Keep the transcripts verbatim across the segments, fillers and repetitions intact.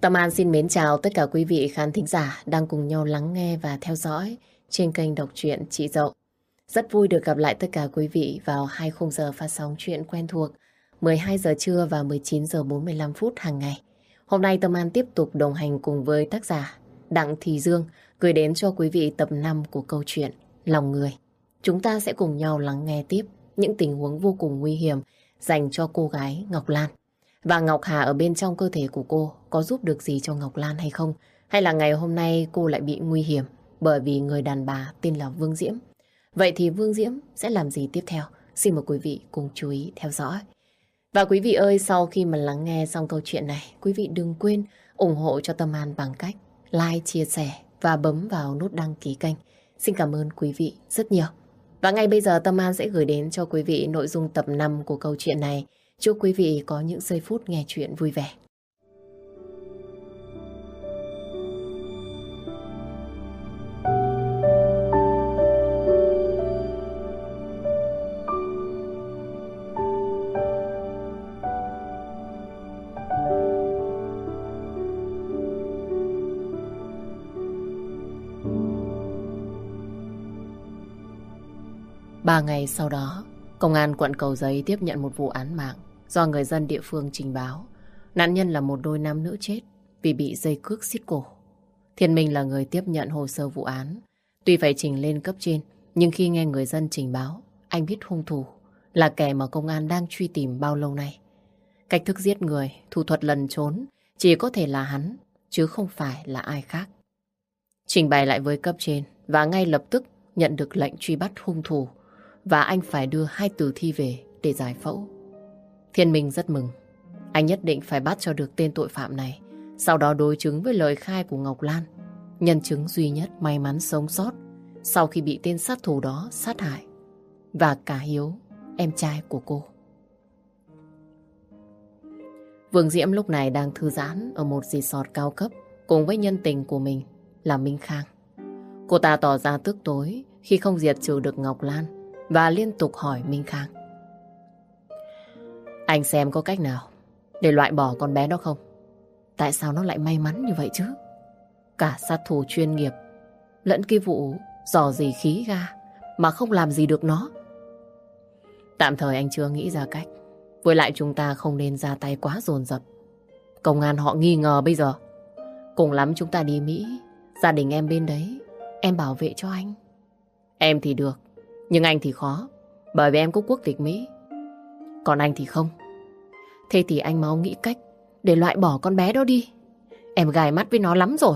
Tâm An xin mến chào tất cả quý vị khán thính giả đang cùng nhau lắng nghe và theo dõi trên kênh đọc truyện Chị Dậu. Rất vui được gặp lại tất cả quý vị vào hai khung giờ phát sóng truyện quen thuộc mười hai giờ trưa và mười chín giờ bốn mươi lăm phút hàng ngày. Hôm nay Tâm An tiếp tục đồng hành cùng với tác giả Đặng Thị Dương gửi đến cho quý vị tập năm của câu chuyện Lòng Người. Chúng ta sẽ cùng nhau lắng nghe tiếp những tình huống vô cùng nguy hiểm dành cho cô gái Ngọc Lan. Và Ngọc Hà ở bên trong cơ thể của cô có giúp được gì cho Ngọc Lan hay không? Hay là ngày hôm nay cô lại bị nguy hiểm bởi vì người đàn bà tên là Vương Diễm? Vậy thì Vương Diễm sẽ làm gì tiếp theo? Xin mời quý vị cùng chú ý theo dõi. Và quý vị ơi, sau khi mà lắng nghe xong câu chuyện này, quý vị đừng quên ủng hộ cho Tâm An bằng cách like, chia sẻ và bấm vào nút đăng ký kênh. Xin cảm ơn quý vị rất nhiều. Và ngay bây giờ Tâm An sẽ gửi đến cho quý vị nội dung tập năm của câu chuyện này. Chúc quý vị có những giây phút nghe chuyện vui vẻ. Ba ngày sau đó, Công an quận Cầu Giấy tiếp nhận một vụ án mạng do người dân địa phương trình báo. Nạn nhân là một đôi nam nữ chết vì bị dây cước xiết cổ. Thiên Minh là người tiếp nhận hồ sơ vụ án. Tuy phải trình lên cấp trên, nhưng khi nghe người dân trình báo, anh biết hung thủ là kẻ mà công an đang truy tìm bao lâu nay. Cách thức giết người, thủ thuật lẩn trốn chỉ có thể là hắn, chứ không phải là ai khác. Trình bày lại với cấp trên và ngay lập tức nhận được lệnh truy bắt hung thủ và anh phải đưa hai tử thi về để giải phẫu. Thiên Minh rất mừng. Anh nhất định phải bắt cho được tên tội phạm này. Sau đó đối chứng với lời khai của Ngọc Lan, nhân chứng duy nhất may mắn sống sót sau khi bị tên sát thủ đó sát hại. Và cả Hiếu, em trai của cô. Vương Diễm lúc này đang thư giãn ở một resort cao cấp cùng với nhân tình của mình là Minh Khang. Cô ta tỏ ra tức tối khi không diệt trừ được Ngọc Lan và liên tục hỏi Minh Khang: anh xem có cách nào để loại bỏ con bé đó không? Tại sao nó lại may mắn như vậy chứ? Cả sát thủ chuyên nghiệp lẫn cái vụ dò dỉ khí ga mà không làm gì được nó. Tạm thời anh chưa nghĩ ra cách. Với lại chúng ta không nên ra tay quá dồn dập. Công an họ nghi ngờ bây giờ. Cùng lắm chúng ta đi Mỹ, gia đình em bên đấy, em bảo vệ cho anh. Em thì được, nhưng anh thì khó, bởi vì em có quốc tịch Mỹ. Còn anh thì không. Thế thì anh mau nghĩ cách để loại bỏ con bé đó đi. Em gài mắt với nó lắm rồi.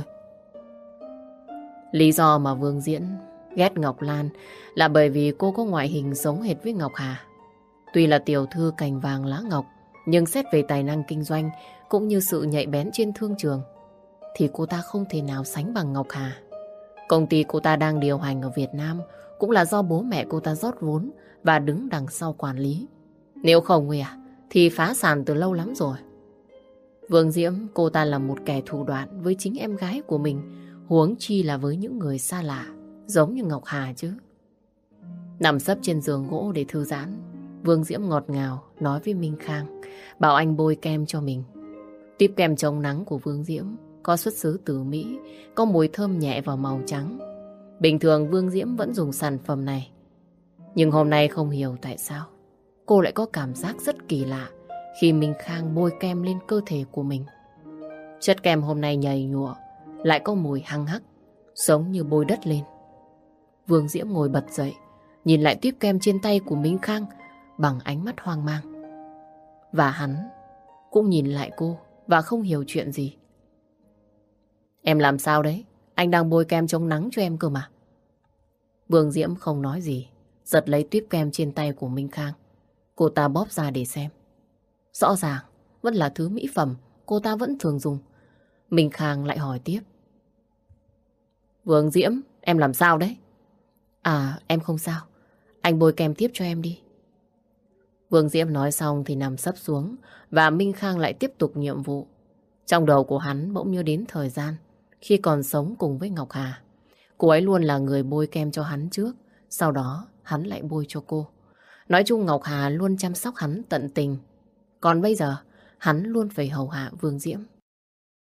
Lý do mà Vương Diễn ghét Ngọc Lan là bởi vì cô có ngoại hình giống hệt với Ngọc Hà. Tuy là tiểu thư cành vàng lá ngọc, nhưng xét về tài năng kinh doanh cũng như sự nhạy bén trên thương trường thì cô ta không thể nào sánh bằng Ngọc Hà. Công ty cô ta đang điều hành ở Việt Nam cũng là do bố mẹ cô ta rót vốn và đứng đằng sau quản lý. Nếu không à, thì phá sản từ lâu lắm rồi. Vương Diễm, cô ta là một kẻ thủ đoạn với chính em gái của mình, huống chi là với những người xa lạ, giống như Ngọc Hà chứ. Nằm sấp trên giường gỗ để thư giãn, Vương Diễm ngọt ngào nói với Minh Khang, bảo anh bôi kem cho mình. Tiếp kem chống nắng của Vương Diễm có xuất xứ từ Mỹ, có mùi thơm nhẹ và màu trắng. Bình thường Vương Diễm vẫn dùng sản phẩm này, nhưng hôm nay không hiểu tại sao cô lại có cảm giác rất kỳ lạ khi Minh Khang bôi kem lên cơ thể của mình. Chất kem hôm nay nhầy nhụa, lại có mùi hăng hắc, giống như bôi đất lên. Vương Diễm ngồi bật dậy, nhìn lại tiếp kem trên tay của Minh Khang bằng ánh mắt hoang mang. Và hắn cũng nhìn lại cô và không hiểu chuyện gì. Em làm sao đấy? Anh đang bôi kem chống nắng cho em cơ mà. Vương Diễm không nói gì, giật lấy tuyếp kem trên tay của Minh Khang. Cô ta bóp ra để xem. Rõ ràng vẫn là thứ mỹ phẩm cô ta vẫn thường dùng. Minh Khang lại hỏi tiếp: Vương Diễm, em làm sao đấy? À, em không sao. Anh bôi kem tiếp cho em đi. Vương Diễm nói xong thì nằm sấp xuống và Minh Khang lại tiếp tục nhiệm vụ. Trong đầu của hắn bỗng nhớ đến thời gian khi còn sống cùng với Ngọc Hà. Cô ấy luôn là người bôi kem cho hắn trước, sau đó hắn lại bôi cho cô. Nói chung Ngọc Hà luôn chăm sóc hắn tận tình. Còn bây giờ hắn luôn phải hầu hạ Vương Diễm.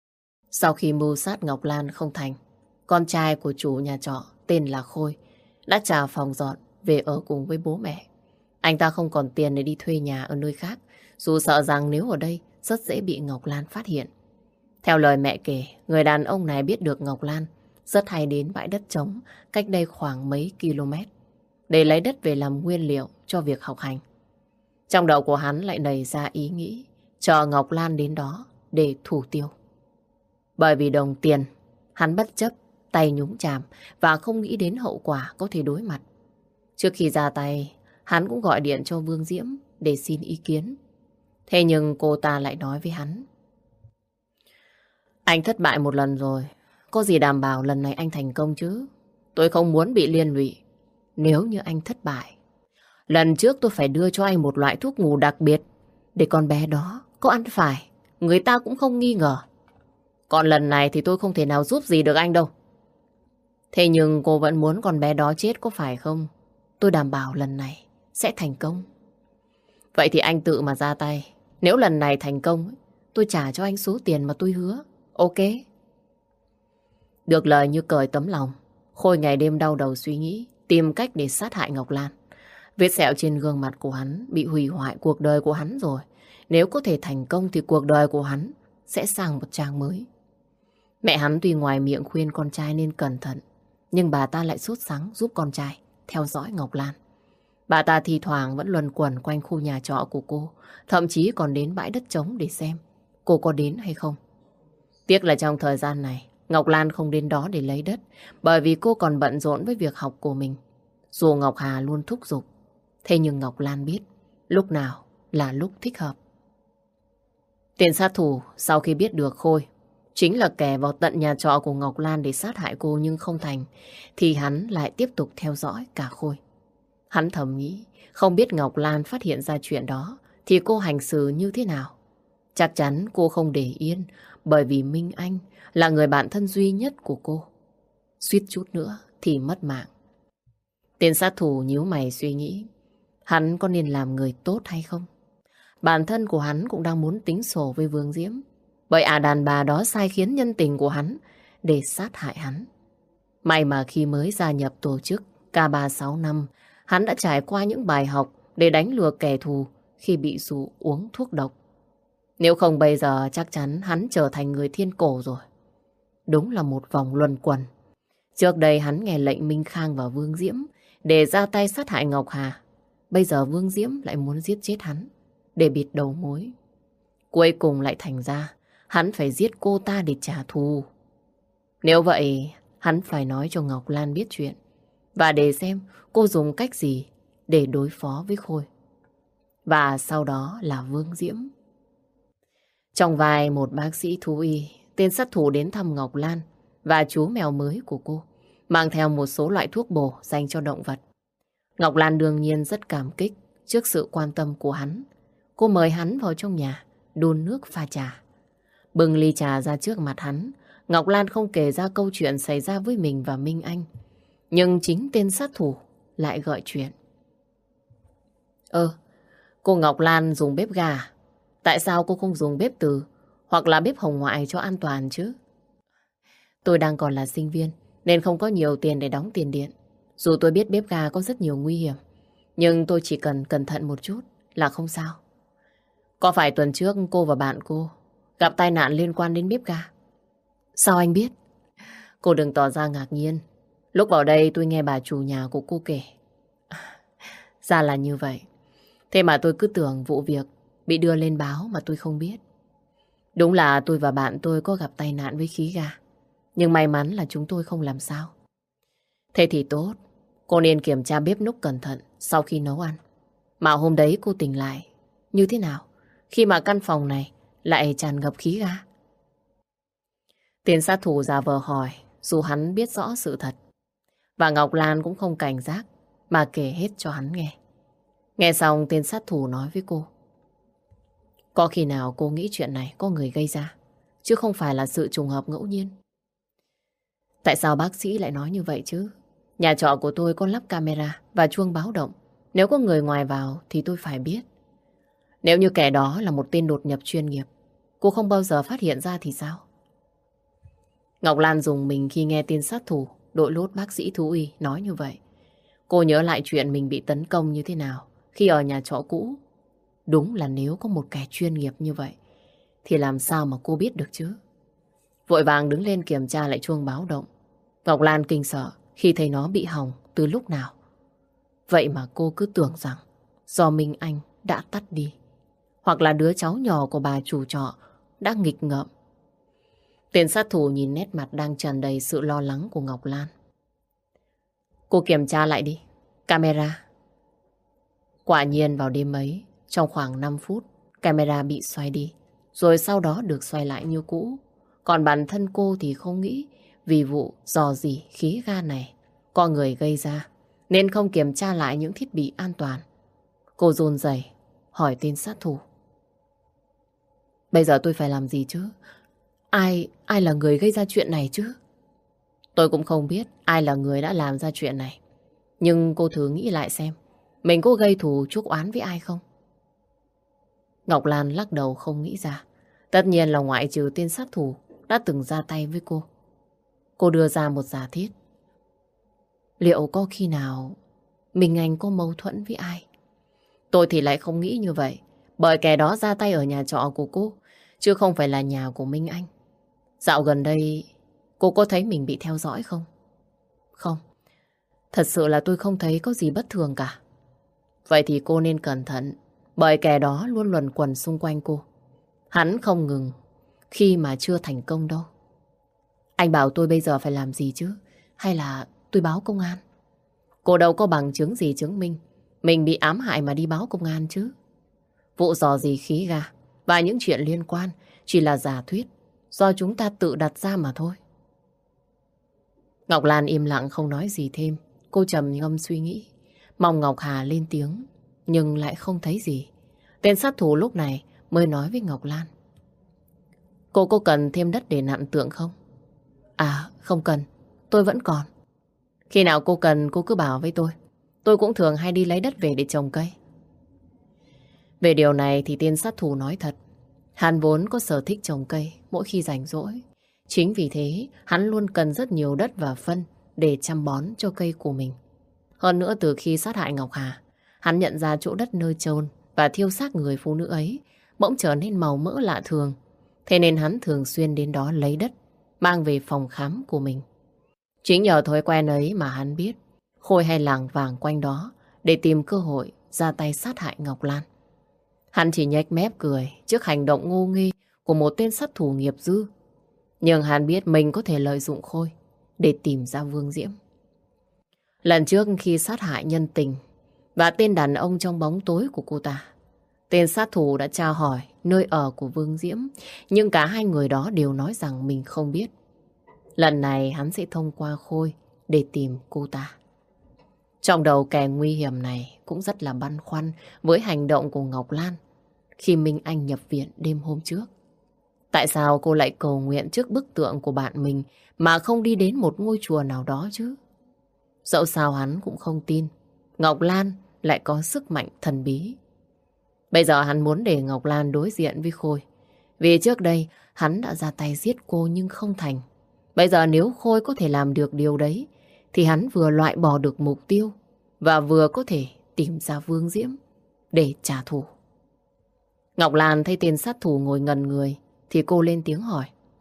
Sau khi mưu sát Ngọc Lan không thành, con trai của chủ nhà trọ tên là Khôi đã trả phòng dọn về ở cùng với bố mẹ. Anh ta không còn tiền để đi thuê nhà ở nơi khác, dù sợ rằng nếu ở đây rất dễ bị Ngọc Lan phát hiện. Theo lời mẹ kể, người đàn ông này biết được Ngọc Lan rất hay đến bãi đất trống cách đây khoảng mấy km để lấy đất về làm nguyên liệu cho việc học hành. Trong đầu của hắn lại nảy ra ý nghĩ chờ Ngọc Lan đến đó để thủ tiêu. Bởi vì đồng tiền, hắn bất chấp tay nhúng chàm và không nghĩ đến hậu quả có thể đối mặt. Trước khi ra tay, hắn cũng gọi điện cho Vương Diễm để xin ý kiến. Thế nhưng cô ta lại nói với hắn: Anh thất bại một lần rồi, có gì đảm bảo lần này anh thành công chứ? Tôi không muốn bị liên lụy. Nếu như anh thất bại, lần trước tôi phải đưa cho anh một loại thuốc ngủ đặc biệt để con bé đó có ăn phải, người ta cũng không nghi ngờ. Còn lần này thì tôi không thể nào giúp gì được anh đâu. Thế nhưng cô vẫn muốn con bé đó chết có phải không? Tôi đảm bảo lần này sẽ thành công. Vậy thì anh tự mà ra tay. Nếu lần này thành công, tôi trả cho anh số tiền mà tôi hứa. Ok. Được lời như cởi tấm lòng, Khôi ngày đêm đau đầu suy nghĩ tìm cách để sát hại Ngọc Lan. Vết sẹo trên gương mặt của hắn bị hủy hoại cuộc đời của hắn rồi. Nếu có thể thành công thì cuộc đời của hắn sẽ sang một trang mới. Mẹ hắn tuy ngoài miệng khuyên con trai nên cẩn thận, nhưng bà ta lại sốt sắng giúp con trai theo dõi Ngọc Lan. Bà ta thì thoảng vẫn luẩn quẩn quanh khu nhà trọ của cô, thậm chí còn đến bãi đất trống để xem cô có đến hay không. Tiếc là trong thời gian này, Ngọc Lan không đến đó để lấy đất, bởi vì cô còn bận rộn với việc học của mình. Dù Ngọc Hà luôn thúc giục, thế nhưng Ngọc Lan biết lúc nào là lúc thích hợp. Tên sát thủ sau khi biết được Khôi chính là kẻ vào tận nhà trọ của Ngọc Lan để sát hại cô nhưng không thành, thì hắn lại tiếp tục theo dõi cả Khôi. Hắn thầm nghĩ, không biết Ngọc Lan phát hiện ra chuyện đó thì cô hành xử như thế nào. Chắc chắn cô không để yên, bởi vì Minh Anh là người bạn thân duy nhất của cô. Suýt chút nữa thì mất mạng. Tên sát thủ nhíu mày suy nghĩ, hắn có nên làm người tốt hay không? Bản thân của hắn cũng đang muốn tính sổ với Vương Diễm, bởi ả đàn bà đó sai khiến nhân tình của hắn để sát hại hắn. May mà khi mới gia nhập tổ chức K ba sáu năm, hắn đã trải qua những bài học để đánh lừa kẻ thù khi bị dụ uống thuốc độc. Nếu không bây giờ chắc chắn hắn trở thành người thiên cổ rồi. Đúng là một vòng luẩn quẩn. Trước đây hắn nghe lệnh Minh Khang và Vương Diễm để ra tay sát hại Ngọc Hà. Bây giờ Vương Diễm lại muốn giết chết hắn để bịt đầu mối. Cuối cùng lại thành ra hắn phải giết cô ta để trả thù. Nếu vậy, hắn phải nói cho Ngọc Lan biết chuyện và để xem cô dùng cách gì để đối phó với Khôi. Và sau đó là Vương Diễm. Trong vai một bác sĩ thú y, tên sát thủ đến thăm Ngọc Lan và chú mèo mới của cô, mang theo một số loại thuốc bổ dành cho động vật. Ngọc Lan đương nhiên rất cảm kích trước sự quan tâm của hắn. Cô mời hắn vào trong nhà, đun nước pha trà. Bưng ly trà ra trước mặt hắn, Ngọc Lan không kể ra câu chuyện xảy ra với mình và Minh Anh. Nhưng chính tên sát thủ lại gợi chuyện. Ơ, cô Ngọc Lan dùng bếp gà, tại sao cô không dùng bếp từ hoặc là bếp hồng ngoại cho an toàn chứ? Tôi đang còn là sinh viên nên không có nhiều tiền để đóng tiền điện. Dù tôi biết bếp ga có rất nhiều nguy hiểm, nhưng tôi chỉ cần cẩn thận một chút là không sao. Có phải tuần trước cô và bạn cô gặp tai nạn liên quan đến bếp ga? Sao anh biết? Cô đừng tỏ ra ngạc nhiên. Lúc vào đây tôi nghe bà chủ nhà của cô kể. Ra là như vậy. Thế mà tôi cứ tưởng vụ việc bị đưa lên báo mà tôi không biết. Đúng là tôi và bạn tôi có gặp tai nạn với khí ga, nhưng may mắn là chúng tôi không làm sao. Thế thì tốt. Cô nên kiểm tra bếp núc cẩn thận sau khi nấu ăn. Mà hôm đấy cô tỉnh lại như thế nào khi mà căn phòng này lại tràn ngập khí ga? Tên sát thủ giả vờ hỏi, dù hắn biết rõ sự thật. Và Ngọc Lan cũng không cảnh giác mà kể hết cho hắn nghe. Nghe xong tên sát thủ nói với cô, có khi nào cô nghĩ chuyện này có người gây ra, chứ không phải là sự trùng hợp ngẫu nhiên? Tại sao bác sĩ lại nói như vậy chứ? Nhà trọ của tôi có lắp camera và chuông báo động. Nếu có người ngoài vào thì tôi phải biết. Nếu như kẻ đó là một tên đột nhập chuyên nghiệp, cô không bao giờ phát hiện ra thì sao? Ngọc Lan dùng mình khi nghe tin sát thủ đội lốt bác sĩ thú y nói như vậy. Cô nhớ lại chuyện mình bị tấn công như thế nào khi ở nhà trọ cũ. Đúng là nếu có một kẻ chuyên nghiệp như vậy thì làm sao mà cô biết được chứ? Vội vàng đứng lên kiểm tra lại chuông báo động. Ngọc Lan kinh sợ khi thấy nó bị hỏng từ lúc nào. Vậy mà cô cứ tưởng rằng do Minh Anh đã tắt đi, hoặc là đứa cháu nhỏ của bà chủ trọ đã nghịch ngợm. Tên sát thủ nhìn nét mặt đang tràn đầy sự lo lắng của Ngọc Lan. Cô kiểm tra lại đi, camera. Quả nhiên vào đêm ấy, trong khoảng năm phút, camera bị xoay đi, rồi sau đó được xoay lại như cũ. Còn bản thân cô thì không nghĩ vì vụ dò dỉ khí ga này có người gây ra, nên không kiểm tra lại những thiết bị an toàn. Cô run rẩy hỏi tên sát thủ. Bây giờ tôi phải làm gì chứ? Ai, ai là người gây ra chuyện này chứ? Tôi cũng không biết ai là người đã làm ra chuyện này. Nhưng cô thử nghĩ lại xem, mình có gây thù chuốc oán với ai không? Ngọc Lan lắc đầu không nghĩ ra. Tất nhiên là ngoại trừ tên sát thủ đã từng ra tay với cô. Cô đưa ra một giả thiết. Liệu có khi nào Minh Anh có mâu thuẫn với ai? Tôi thì lại không nghĩ như vậy. Bởi kẻ đó ra tay ở nhà trọ của cô, chứ không phải là nhà của Minh Anh. Dạo gần đây, cô có thấy mình bị theo dõi không? Không. Thật sự là tôi không thấy có gì bất thường cả. Vậy thì cô nên cẩn thận, bởi kẻ đó luôn luẩn quẩn xung quanh cô. Hắn không ngừng khi mà chưa thành công đâu. Anh bảo tôi bây giờ phải làm gì chứ? Hay là tôi báo công an? Cô đâu có bằng chứng gì chứng minh mình bị ám hại mà đi báo công an chứ. Vụ dò dỉ khí ga và những chuyện liên quan chỉ là giả thuyết do chúng ta tự đặt ra mà thôi. Ngọc Lan im lặng không nói gì thêm. Cô trầm ngâm suy nghĩ, mong Ngọc Hà lên tiếng, nhưng lại không thấy gì. Tên sát thủ lúc này mới nói với Ngọc Lan. Cô có cần thêm đất để nặn tượng không? À, không cần, tôi vẫn còn. Khi nào cô cần cô cứ bảo với tôi. Tôi cũng thường hay đi lấy đất về để trồng cây. Về điều này thì tên sát thủ nói thật. Hắn vốn có sở thích trồng cây mỗi khi rảnh rỗi. Chính vì thế, hắn luôn cần rất nhiều đất và phân để chăm bón cho cây của mình. Hơn nữa, từ khi sát hại Ngọc Hà, hắn nhận ra chỗ đất nơi chôn và thiêu xác người phụ nữ ấy bỗng trở nên màu mỡ lạ thường. Thế nên hắn thường xuyên đến đó lấy đất, mang về phòng khám của mình. Chính nhờ thói quen ấy mà hắn biết Khôi hay làng vàng quanh đó để tìm cơ hội ra tay sát hại Ngọc Lan. Hắn chỉ nhếch mép cười trước hành động ngu nghi của một tên sát thủ nghiệp dư. Nhưng hắn biết mình có thể lợi dụng Khôi để tìm ra Vương Diễm. Lần trước khi sát hại nhân tình và tên đàn ông trong bóng tối của cô ta, tên sát thủ đã tra hỏi nơi ở của Vương Diễm, nhưng cả hai người đó đều nói rằng mình không biết. Lần này hắn sẽ thông qua Khôi để tìm cô ta. Trong đầu kẻ nguy hiểm này cũng rất là băn khoăn với hành động của Ngọc Lan khi Minh Anh nhập viện đêm hôm trước. Tại sao cô lại cầu nguyện trước bức tượng của bạn mình mà không đi đến một ngôi chùa nào đó chứ? Dẫu sao hắn cũng không tin Ngọc Lan lại có sức mạnh thần bí. Bây giờ hắn muốn để Ngọc Lan đối diện với Khôi. Vì trước đây hắn đã ra tay giết cô nhưng không thành. Bây giờ nếu Khôi có thể làm được điều đấy thì hắn vừa loại bỏ được mục tiêu và vừa có thể tìm ra Vương Diễm để trả thù. Ngọc Lan thấy tên sát thủ ngồi ngần người thì cô lên tiếng hỏi.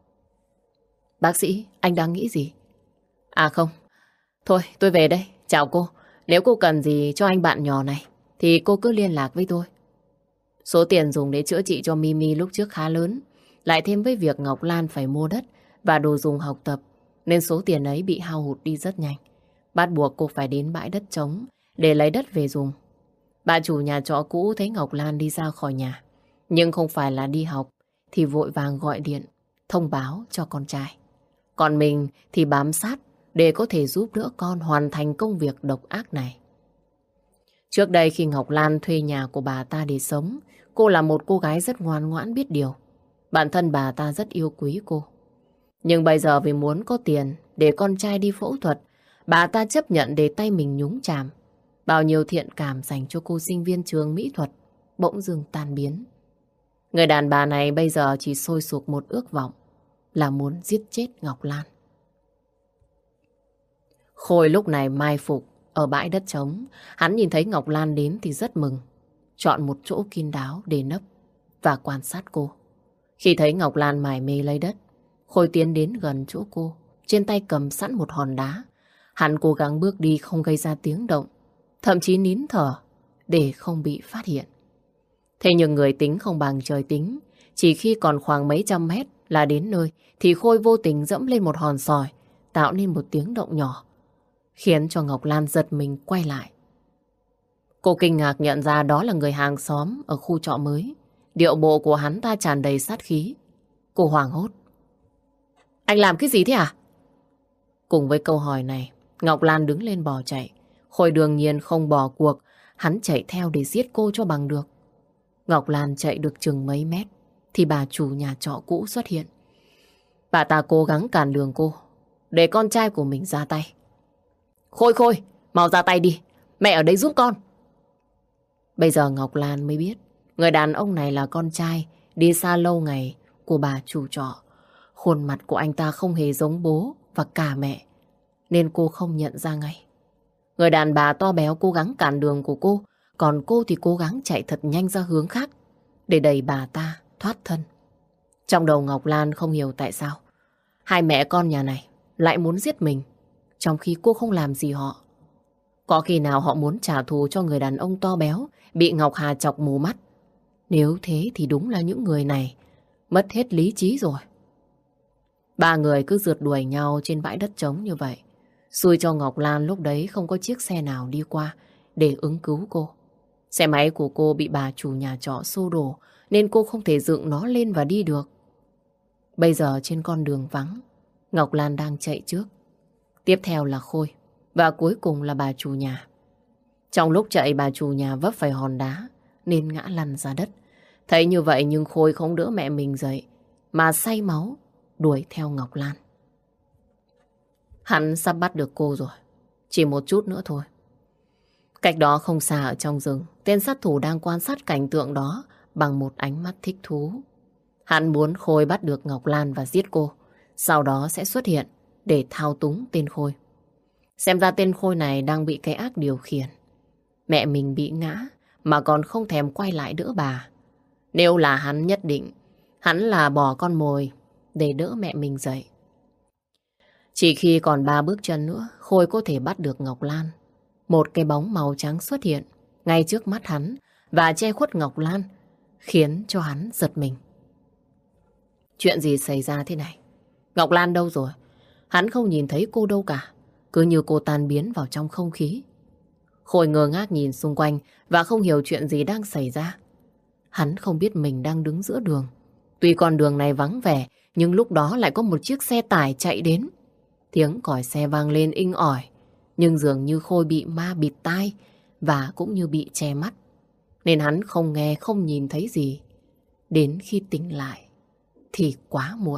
Bác sĩ, anh đang nghĩ gì? À không, thôi tôi về đây, chào cô. Nếu cô cần gì cho anh bạn nhỏ này thì cô cứ liên lạc với tôi. Số tiền dùng để chữa trị cho Mimi lúc trước khá lớn, lại thêm với việc Ngọc Lan phải mua đất và đồ dùng học tập, nên số tiền ấy bị hao hụt đi rất nhanh. Bắt buộc cô phải đến bãi đất trống để lấy đất về dùng. Bà chủ nhà trọ cũ thấy Ngọc Lan đi ra khỏi nhà, nhưng không phải là đi học, thì vội vàng gọi điện, thông báo cho con trai. Còn mình thì bám sát để có thể giúp đỡ con hoàn thành công việc độc ác này. Trước đây khi Ngọc Lan thuê nhà của bà ta để sống, cô là một cô gái rất ngoan ngoãn biết điều. Bản thân bà ta rất yêu quý cô. Nhưng bây giờ vì muốn có tiền để con trai đi phẫu thuật, bà ta chấp nhận để tay mình nhúng chàm. Bao nhiêu thiện cảm dành cho cô sinh viên trường mỹ thuật bỗng dưng tan biến. Người đàn bà này bây giờ chỉ sôi sục một ước vọng là muốn giết chết Ngọc Lan. Khôi lúc này mai phục ở bãi đất trống. Hắn nhìn thấy Ngọc Lan đến thì rất mừng. Chọn một chỗ kín đáo để nấp và quan sát cô. Khi thấy Ngọc Lan mải mê lấy đất, Khôi tiến đến gần chỗ cô, trên tay cầm sẵn một hòn đá. Hắn cố gắng bước đi không gây ra tiếng động, thậm chí nín thở để không bị phát hiện. Thế nhưng người tính không bằng trời tính. Chỉ khi còn khoảng mấy trăm mét là đến nơi thì Khôi vô tình dẫm lên một hòn sỏi, tạo nên một tiếng động nhỏ, khiến cho Ngọc Lan giật mình quay lại. Cô kinh ngạc nhận ra đó là người hàng xóm ở khu trọ mới. Điệu bộ của hắn ta tràn đầy sát khí. Cô hoảng hốt. Anh làm cái gì thế à? Cùng với câu hỏi này, Ngọc Lan đứng lên bỏ chạy. Khôi đương nhiên không bỏ cuộc. Hắn chạy theo để giết cô cho bằng được. Ngọc Lan chạy được chừng mấy mét thì bà chủ nhà trọ cũ xuất hiện. Bà ta cố gắng cản đường cô, để con trai của mình ra tay. Khôi Khôi, mau ra tay đi, mẹ ở đây giúp con. Bây giờ Ngọc Lan mới biết người đàn ông này là con trai đi xa lâu ngày của bà chủ trọ. Khuôn mặt của anh ta không hề giống bố và cả mẹ, nên cô không nhận ra ngay. Người đàn bà to béo cố gắng cản đường của cô, còn cô thì cố gắng chạy thật nhanh ra hướng khác để đẩy bà ta thoát thân. Trong đầu Ngọc Lan không hiểu tại sao hai mẹ con nhà này lại muốn giết mình, trong khi cô không làm gì họ. Có khi nào họ muốn trả thù cho người đàn ông to béo bị Ngọc Hà chọc mù mắt? Nếu thế thì đúng là những người này mất hết lý trí rồi. Ba người cứ rượt đuổi nhau trên bãi đất trống như vậy. Xui cho Ngọc Lan lúc đấy không có chiếc xe nào đi qua để ứng cứu cô. Xe máy của cô bị bà chủ nhà trọ xô đổ nên cô không thể dựng nó lên và đi được. Bây giờ trên con đường vắng, Ngọc Lan đang chạy trước. Tiếp theo là Khôi và cuối cùng là bà chủ nhà. Trong lúc chạy, bà chủ nhà vấp phải hòn đá nên ngã lăn ra đất. Thấy như vậy nhưng Khôi không đỡ mẹ mình dậy mà say máu đuổi theo Ngọc Lan. Hắn sắp bắt được cô rồi, chỉ một chút nữa thôi. Cách đó không xa ở trong rừng, tên sát thủ đang quan sát cảnh tượng đó bằng một ánh mắt thích thú. Hắn muốn Khôi bắt được Ngọc Lan và giết cô, sau đó sẽ xuất hiện để thao túng tên Khôi. Xem ra tên Khôi này đang bị cái ác điều khiển. Mẹ mình bị ngã mà còn không thèm quay lại đỡ bà. Nếu là hắn, nhất định hắn là bỏ con mồi để đỡ mẹ mình dậy. Chỉ khi còn ba bước chân nữa, Khôi có thể bắt được Ngọc Lan. Một cái bóng màu trắng xuất hiện ngay trước mắt hắn và che khuất Ngọc Lan, khiến cho hắn giật mình. Chuyện gì xảy ra thế này? Ngọc Lan đâu rồi? Hắn không nhìn thấy cô đâu cả, cứ như cô tan biến vào trong không khí. Khôi ngơ ngác nhìn xung quanh và không hiểu chuyện gì đang xảy ra. Hắn không biết mình đang đứng giữa đường. Tuy con đường này vắng vẻ, nhưng lúc đó lại có một chiếc xe tải chạy đến. Tiếng còi xe vang lên inh ỏi, nhưng dường như Khôi bị ma bịt tai và cũng như bị che mắt, nên hắn không nghe không nhìn thấy gì. Đến khi tỉnh lại thì quá muộn.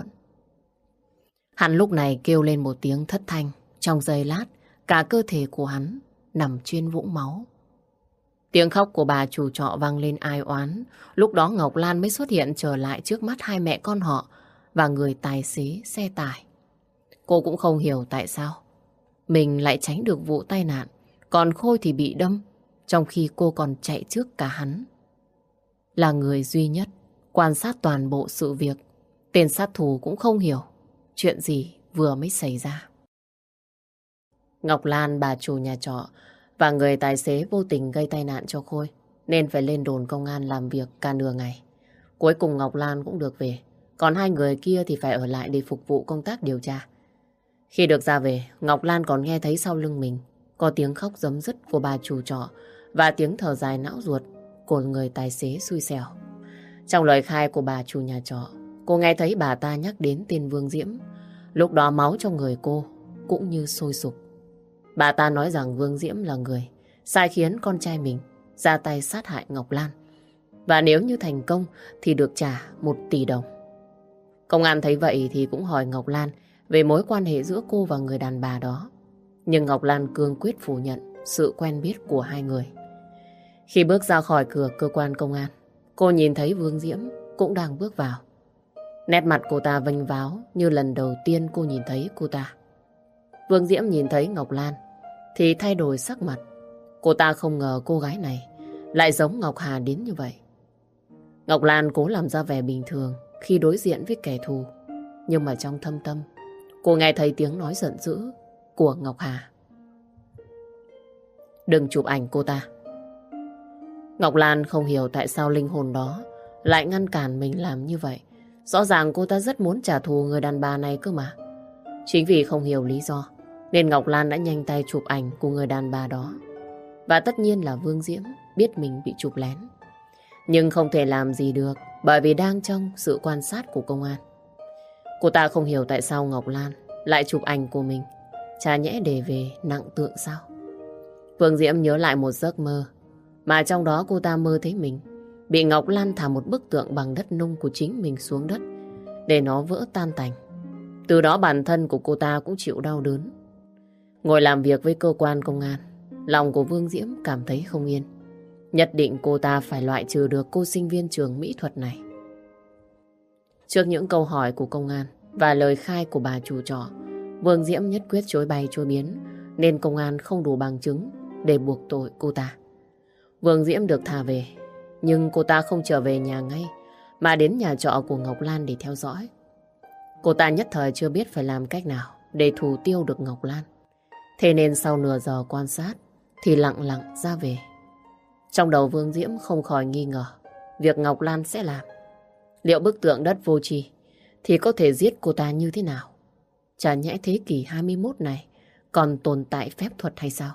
Hắn lúc này kêu lên một tiếng thất thanh. Trong giây lát, cả cơ thể của hắn nằm trên vũng máu. Tiếng khóc của bà chủ trọ vang lên ai oán. Lúc đó Ngọc Lan mới xuất hiện trở lại trước mắt hai mẹ con họ và người tài xế xe tải. Cô cũng không hiểu tại sao mình lại tránh được vụ tai nạn, còn Khôi thì bị đâm, trong khi cô còn chạy trước cả hắn. Là người duy nhất quan sát toàn bộ sự việc, tên sát thủ cũng không hiểu chuyện gì vừa mới xảy ra. Ngọc Lan, bà chủ nhà trọ và người tài xế vô tình gây tai nạn cho Khôi, nên phải lên đồn công an làm việc cả nửa ngày. Cuối cùng Ngọc Lan cũng được về, còn hai người kia thì phải ở lại để phục vụ công tác điều tra. Khi được ra về, Ngọc Lan còn nghe thấy sau lưng mình có tiếng khóc rấm rứt của bà chủ trọ và tiếng thở dài não ruột của người tài xế xui xẻo. Trong lời khai của bà chủ nhà trọ, cô nghe thấy bà ta nhắc đến tên Vương Diễm. Lúc đó máu trong người cô cũng như sôi sục. Bà ta nói rằng Vương Diễm là người sai khiến con trai mình ra tay sát hại Ngọc Lan, và nếu như thành công thì được trả một tỷ đồng. Công an thấy vậy thì cũng hỏi Ngọc Lan về mối quan hệ giữa cô và người đàn bà đó. Nhưng Ngọc Lan cương quyết phủ nhận sự quen biết của hai người. Khi bước ra khỏi cửa cơ quan công an, cô nhìn thấy Vương Diễm cũng đang bước vào. Nét mặt cô ta vênh váo như lần đầu tiên cô nhìn thấy cô ta. Vương Diễm nhìn thấy Ngọc Lan thì thay đổi sắc mặt. Cô ta không ngờ cô gái này lại giống Ngọc Hà đến như vậy. Ngọc Lan cố làm ra vẻ bình thường khi đối diện với kẻ thù. Nhưng mà trong thâm tâm, cô nghe thấy tiếng nói giận dữ của Ngọc Hà. Đừng chụp ảnh cô ta. Ngọc Lan không hiểu tại sao linh hồn đó lại ngăn cản mình làm như vậy. Rõ ràng cô ta rất muốn trả thù người đàn bà này cơ mà. Chính vì không hiểu lý do nên Ngọc Lan đã nhanh tay chụp ảnh của người đàn bà đó. Và tất nhiên là Vương Diễm biết mình bị chụp lén. Nhưng không thể làm gì được bởi vì đang trong sự quan sát của công an. Cô ta không hiểu tại sao Ngọc Lan lại chụp ảnh của mình. Chả nhẽ để về nặng tượng sao? Vương Diễm nhớ lại một giấc mơ mà trong đó cô ta mơ thấy mình bị Ngọc Lan thả một bức tượng bằng đất nung của chính mình xuống đất để nó vỡ tan tành. Từ đó bản thân của cô ta cũng chịu đau đớn. Ngồi làm việc với cơ quan công an, lòng của Vương Diễm cảm thấy không yên. Nhất định cô ta phải loại trừ được cô sinh viên trường mỹ thuật này. Trước những câu hỏi của công an và lời khai của bà chủ trọ, Vương Diễm nhất quyết chối bay chối biến nên công an không đủ bằng chứng để buộc tội cô ta. Vương Diễm được thả về, nhưng cô ta không trở về nhà ngay mà đến nhà trọ của Ngọc Lan để theo dõi. Cô ta nhất thời chưa biết phải làm cách nào để thủ tiêu được Ngọc Lan. Thế nên sau nửa giờ quan sát thì lặng lặng ra về. Trong đầu Vương Diễm không khỏi nghi ngờ việc Ngọc Lan sẽ làm. Liệu bức tượng đất vô tri thì có thể giết cô ta như thế nào? Chả nhẽ thế kỷ hai mươi mốt này còn tồn tại phép thuật hay sao?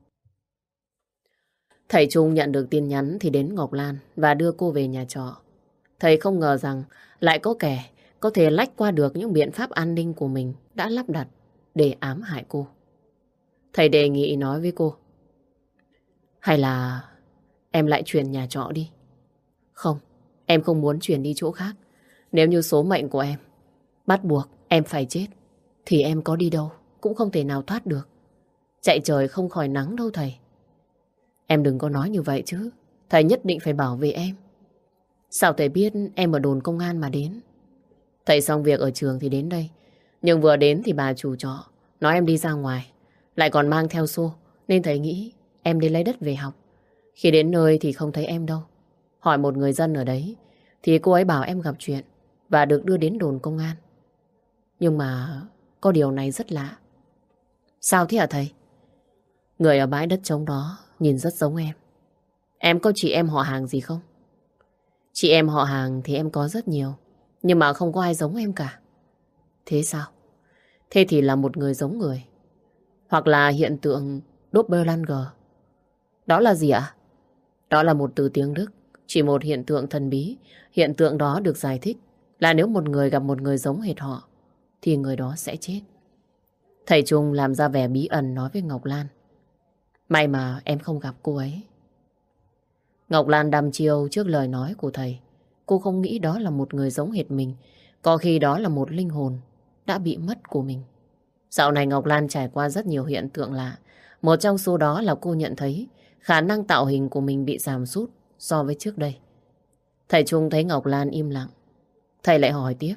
Thầy Trung nhận được tin nhắn thì đến Ngọc Lan và đưa cô về nhà trọ. Thầy không ngờ rằng lại có kẻ có thể lách qua được những biện pháp an ninh của mình đã lắp đặt để ám hại cô. Thầy đề nghị nói với cô: hay là em lại chuyển nhà trọ đi? Không, em không muốn chuyển đi chỗ khác. Nếu như số mệnh của em bắt buộc em phải chết thì em có đi đâu cũng không thể nào thoát được. Chạy trời không khỏi nắng đâu thầy. Em đừng có nói như vậy chứ. Thầy nhất định phải bảo vệ em. Sao thầy biết em ở đồn công an mà đến? Thầy xong việc ở trường thì đến đây. Nhưng vừa đến thì bà chủ trọ nói em đi ra ngoài, lại còn mang theo xô, nên thầy nghĩ em đi lấy đất về học. Khi đến nơi thì không thấy em đâu. Hỏi một người dân ở đấy thì cô ấy bảo em gặp chuyện và được đưa đến đồn công an. Nhưng mà có điều này rất lạ. Sao thế hả thầy? Người ở bãi đất trống đó nhìn rất giống em. Em có chị em họ hàng gì không? Chị em họ hàng thì em có rất nhiều, nhưng mà không có ai giống em cả. Thế sao? Thế thì là một người giống người. Hoặc là hiện tượng Doppelganger. Đó là gì ạ? Đó là một từ tiếng Đức, chỉ một hiện tượng thần bí. Hiện tượng đó được giải thích là nếu một người gặp một người giống hệt họ thì người đó sẽ chết. Thầy Trung làm ra vẻ bí ẩn nói với Ngọc Lan: may mà em không gặp cô ấy. Ngọc Lan đăm chiêu trước lời nói của thầy. Cô không nghĩ đó là một người giống hệt mình. Có khi đó là một linh hồn đã bị mất của mình. Dạo này Ngọc Lan trải qua rất nhiều hiện tượng lạ. Một trong số đó là cô nhận thấy khả năng tạo hình của mình bị giảm sút so với trước đây. Thầy Trung thấy Ngọc Lan im lặng, thầy lại hỏi tiếp: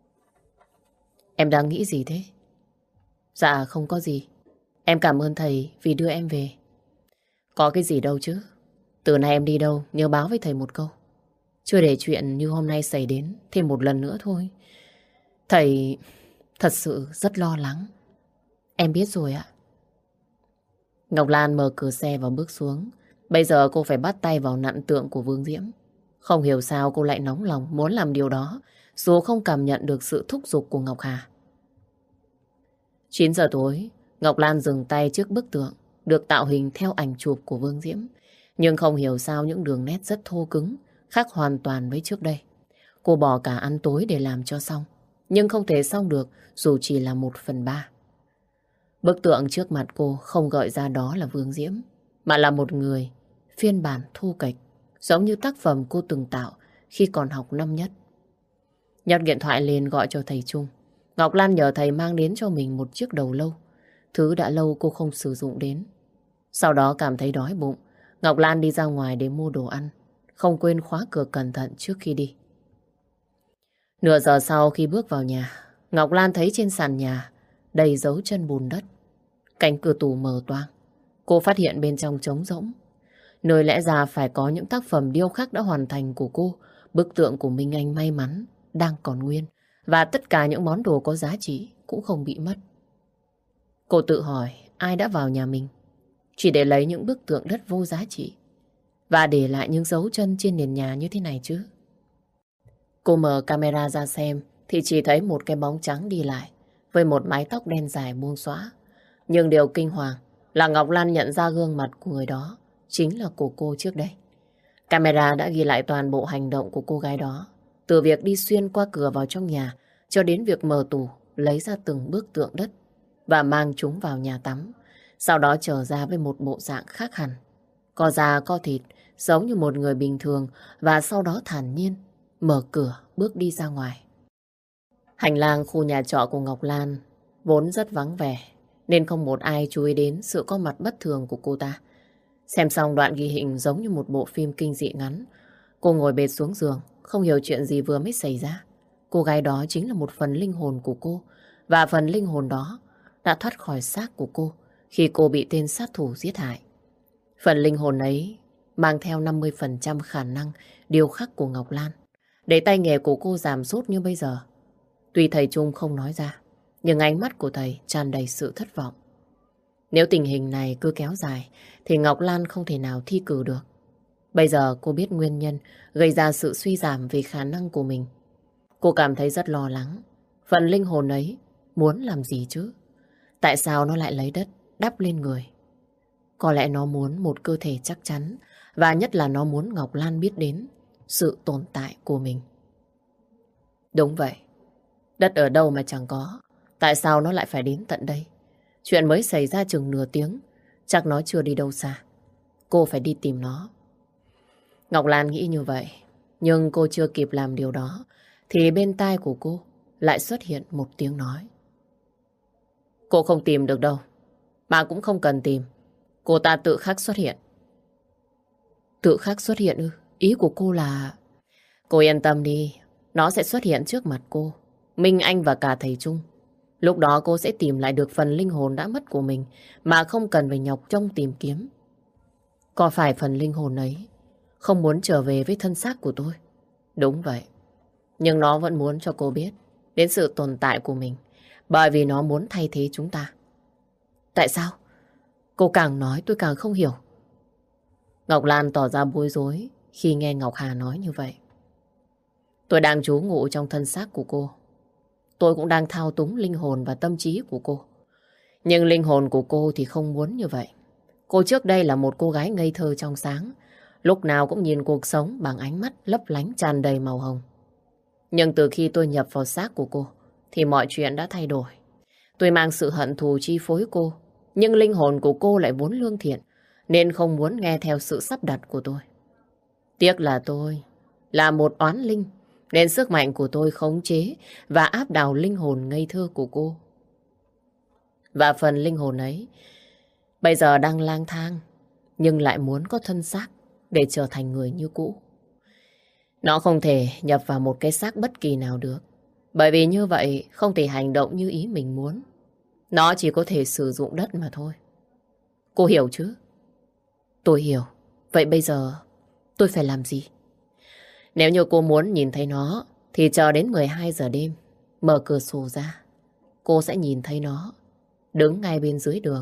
em đang nghĩ gì thế? Dạ không có gì. Em cảm ơn thầy vì đưa em về. Có cái gì đâu chứ. Từ nay em đi đâu nhớ báo với thầy một câu. Chưa để chuyện như hôm nay xảy đến thêm một lần nữa thôi. Thầy thật sự rất lo lắng. Em biết rồi ạ. Ngọc Lan mở cửa xe và bước xuống. Bây giờ cô phải bắt tay vào nặn tượng của Vương Diễm. Không hiểu sao cô lại nóng lòng muốn làm điều đó, dù không cảm nhận được sự thúc giục của Ngọc Hà. chín giờ tối, Ngọc Lan dừng tay trước bức tượng được tạo hình theo ảnh chụp của Vương Diễm. Nhưng không hiểu sao những đường nét rất thô cứng, khác hoàn toàn với trước đây. Cô bỏ cả ăn tối để làm cho xong, nhưng không thể xong được dù chỉ là một phần ba. Bức tượng trước mặt cô không gợi ra đó là Vương Diễm, mà là một người phiên bản thô kệch, giống như tác phẩm cô từng tạo khi còn học năm nhất. Nhấc điện thoại lên gọi cho thầy Trung. Ngọc Lan nhờ thầy mang đến cho mình một chiếc đầu lâu, thứ đã lâu cô không sử dụng đến. Sau đó cảm thấy đói bụng, Ngọc Lan đi ra ngoài để mua đồ ăn, không quên khóa cửa cẩn thận trước khi đi. Nửa giờ sau khi bước vào nhà, Ngọc Lan thấy trên sàn nhà đầy dấu chân bùn đất. Cánh cửa tủ mở toang. Cô phát hiện bên trong trống rỗng. Nơi lẽ ra phải có những tác phẩm điêu khắc đã hoàn thành của cô. Bức tượng của Minh Anh may mắn đang còn nguyên. Và tất cả những món đồ có giá trị cũng không bị mất. Cô tự hỏi ai đã vào nhà mình chỉ để lấy những bức tượng đất vô giá trị và để lại những dấu chân trên nền nhà như thế này chứ. Cô mở camera ra xem thì chỉ thấy một cái bóng trắng đi lại với một mái tóc đen dài buông xõa. Nhưng điều kinh hoàng là Ngọc Lan nhận ra gương mặt của người đó chính là của cô trước đây. Camera đã ghi lại toàn bộ hành động của cô gái đó, từ việc đi xuyên qua cửa vào trong nhà cho đến việc mở tủ, lấy ra từng bức tượng đất và mang chúng vào nhà tắm. Sau đó trở ra với một bộ dạng khác hẳn, có da có thịt, giống như một người bình thường, và sau đó thản nhiên mở cửa bước đi ra ngoài. Hành lang khu nhà trọ của Ngọc Lan vốn rất vắng vẻ, nên không một ai chú ý đến sự có mặt bất thường của cô ta. Xem xong đoạn ghi hình giống như một bộ phim kinh dị ngắn, cô ngồi bệt xuống giường, không hiểu chuyện gì vừa mới xảy ra. Cô gái đó chính là một phần linh hồn của cô, và phần linh hồn đó đã thoát khỏi xác của cô khi cô bị tên sát thủ giết hại. Phần linh hồn ấy mang theo năm mươi phần trăm khả năng điêu khắc của Ngọc Lan, để tay nghề của cô giảm sút như bây giờ. Tuy thầy Trung không nói ra, nhưng ánh mắt của thầy tràn đầy sự thất vọng. Nếu tình hình này cứ kéo dài thì Ngọc Lan không thể nào thi cử được. Bây giờ cô biết nguyên nhân gây ra sự suy giảm về khả năng của mình. Cô cảm thấy rất lo lắng. Phần linh hồn ấy muốn làm gì chứ? Tại sao nó lại lấy đất đắp lên người? Có lẽ nó muốn một cơ thể chắc chắn, và nhất là nó muốn Ngọc Lan biết đến sự tồn tại của mình. Đúng vậy. Đất ở đâu mà chẳng có. Tại sao nó lại phải đến tận đây? Chuyện mới xảy ra chừng nửa tiếng, chắc nó chưa đi đâu xa. Cô phải đi tìm nó. Ngọc Lan nghĩ như vậy, nhưng cô chưa kịp làm điều đó thì bên tai của cô lại xuất hiện một tiếng nói. Cô không tìm được đâu, mà cũng không cần tìm. Cô ta tự khắc xuất hiện. Tự khắc xuất hiện ư? Ý của cô là... Cô yên tâm đi, nó sẽ xuất hiện trước mặt cô, Minh Anh và cả thầy Trung. Lúc đó cô sẽ tìm lại được phần linh hồn đã mất của mình mà không cần phải nhọc trông tìm kiếm. Có phải phần linh hồn ấy không muốn trở về với thân xác của tôi? Đúng vậy. Nhưng nó vẫn muốn cho cô biết đến sự tồn tại của mình, bởi vì nó muốn thay thế chúng ta. Tại sao? Cô càng nói tôi càng không hiểu. Ngọc Lan tỏ ra bối rối khi nghe Ngọc Hà nói như vậy. Tôi đang trú ngụ trong thân xác của cô. Tôi cũng đang thao túng linh hồn và tâm trí của cô. Nhưng linh hồn của cô thì không muốn như vậy. Cô trước đây là một cô gái ngây thơ trong sáng, lúc nào cũng nhìn cuộc sống bằng ánh mắt lấp lánh tràn đầy màu hồng. Nhưng từ khi tôi nhập vào xác của cô thì mọi chuyện đã thay đổi. Tôi mang sự hận thù chi phối cô, nhưng linh hồn của cô lại vốn lương thiện, nên không muốn nghe theo sự sắp đặt của tôi. Tiếc là tôi là một oán linh, nên sức mạnh của tôi khống chế và áp đảo linh hồn ngây thơ của cô. Và phần linh hồn ấy bây giờ đang lang thang, nhưng lại muốn có thân xác để trở thành người như cũ. Nó không thể nhập vào một cái xác bất kỳ nào được, bởi vì như vậy không thể hành động như ý mình muốn. Nó chỉ có thể sử dụng đất mà thôi. Cô hiểu chứ? Tôi hiểu. Vậy bây giờ tôi phải làm gì? Nếu như cô muốn nhìn thấy nó thì chờ đến mười hai giờ đêm, mở cửa sổ ra, cô sẽ nhìn thấy nó đứng ngay bên dưới đường.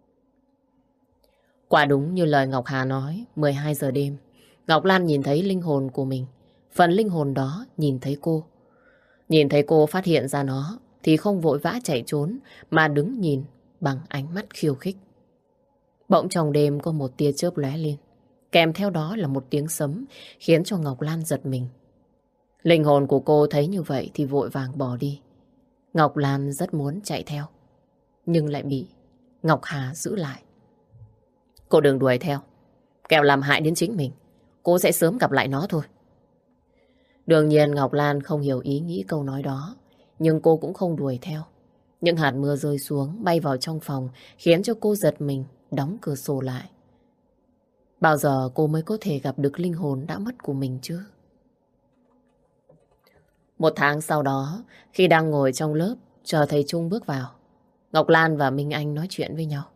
Quả đúng như lời Ngọc Hà nói, mười hai giờ đêm, Ngọc Lan nhìn thấy linh hồn của mình. Phần linh hồn đó nhìn thấy cô. Nhìn thấy cô phát hiện ra nó thì không vội vã chạy trốn mà đứng nhìn bằng ánh mắt khiêu khích. Bỗng trong đêm có một tia chớp lóe lên, kèm theo đó là một tiếng sấm khiến cho Ngọc Lan giật mình. Linh hồn của cô thấy như vậy thì vội vàng bỏ đi. Ngọc Lan rất muốn chạy theo, nhưng lại bị Ngọc Hà giữ lại. Cô đừng đuổi theo, kẻo làm hại đến chính mình. Cô sẽ sớm gặp lại nó thôi. Đương nhiên Ngọc Lan không hiểu ý nghĩ câu nói đó, nhưng cô cũng không đuổi theo. Những hạt mưa rơi xuống bay vào trong phòng khiến cho cô giật mình, đóng cửa sổ lại. Bao giờ cô mới có thể gặp được linh hồn đã mất của mình chứ? Một tháng sau đó, khi đang ngồi trong lớp, chờ thầy Trung bước vào, Ngọc Lan và Minh Anh nói chuyện với nhau.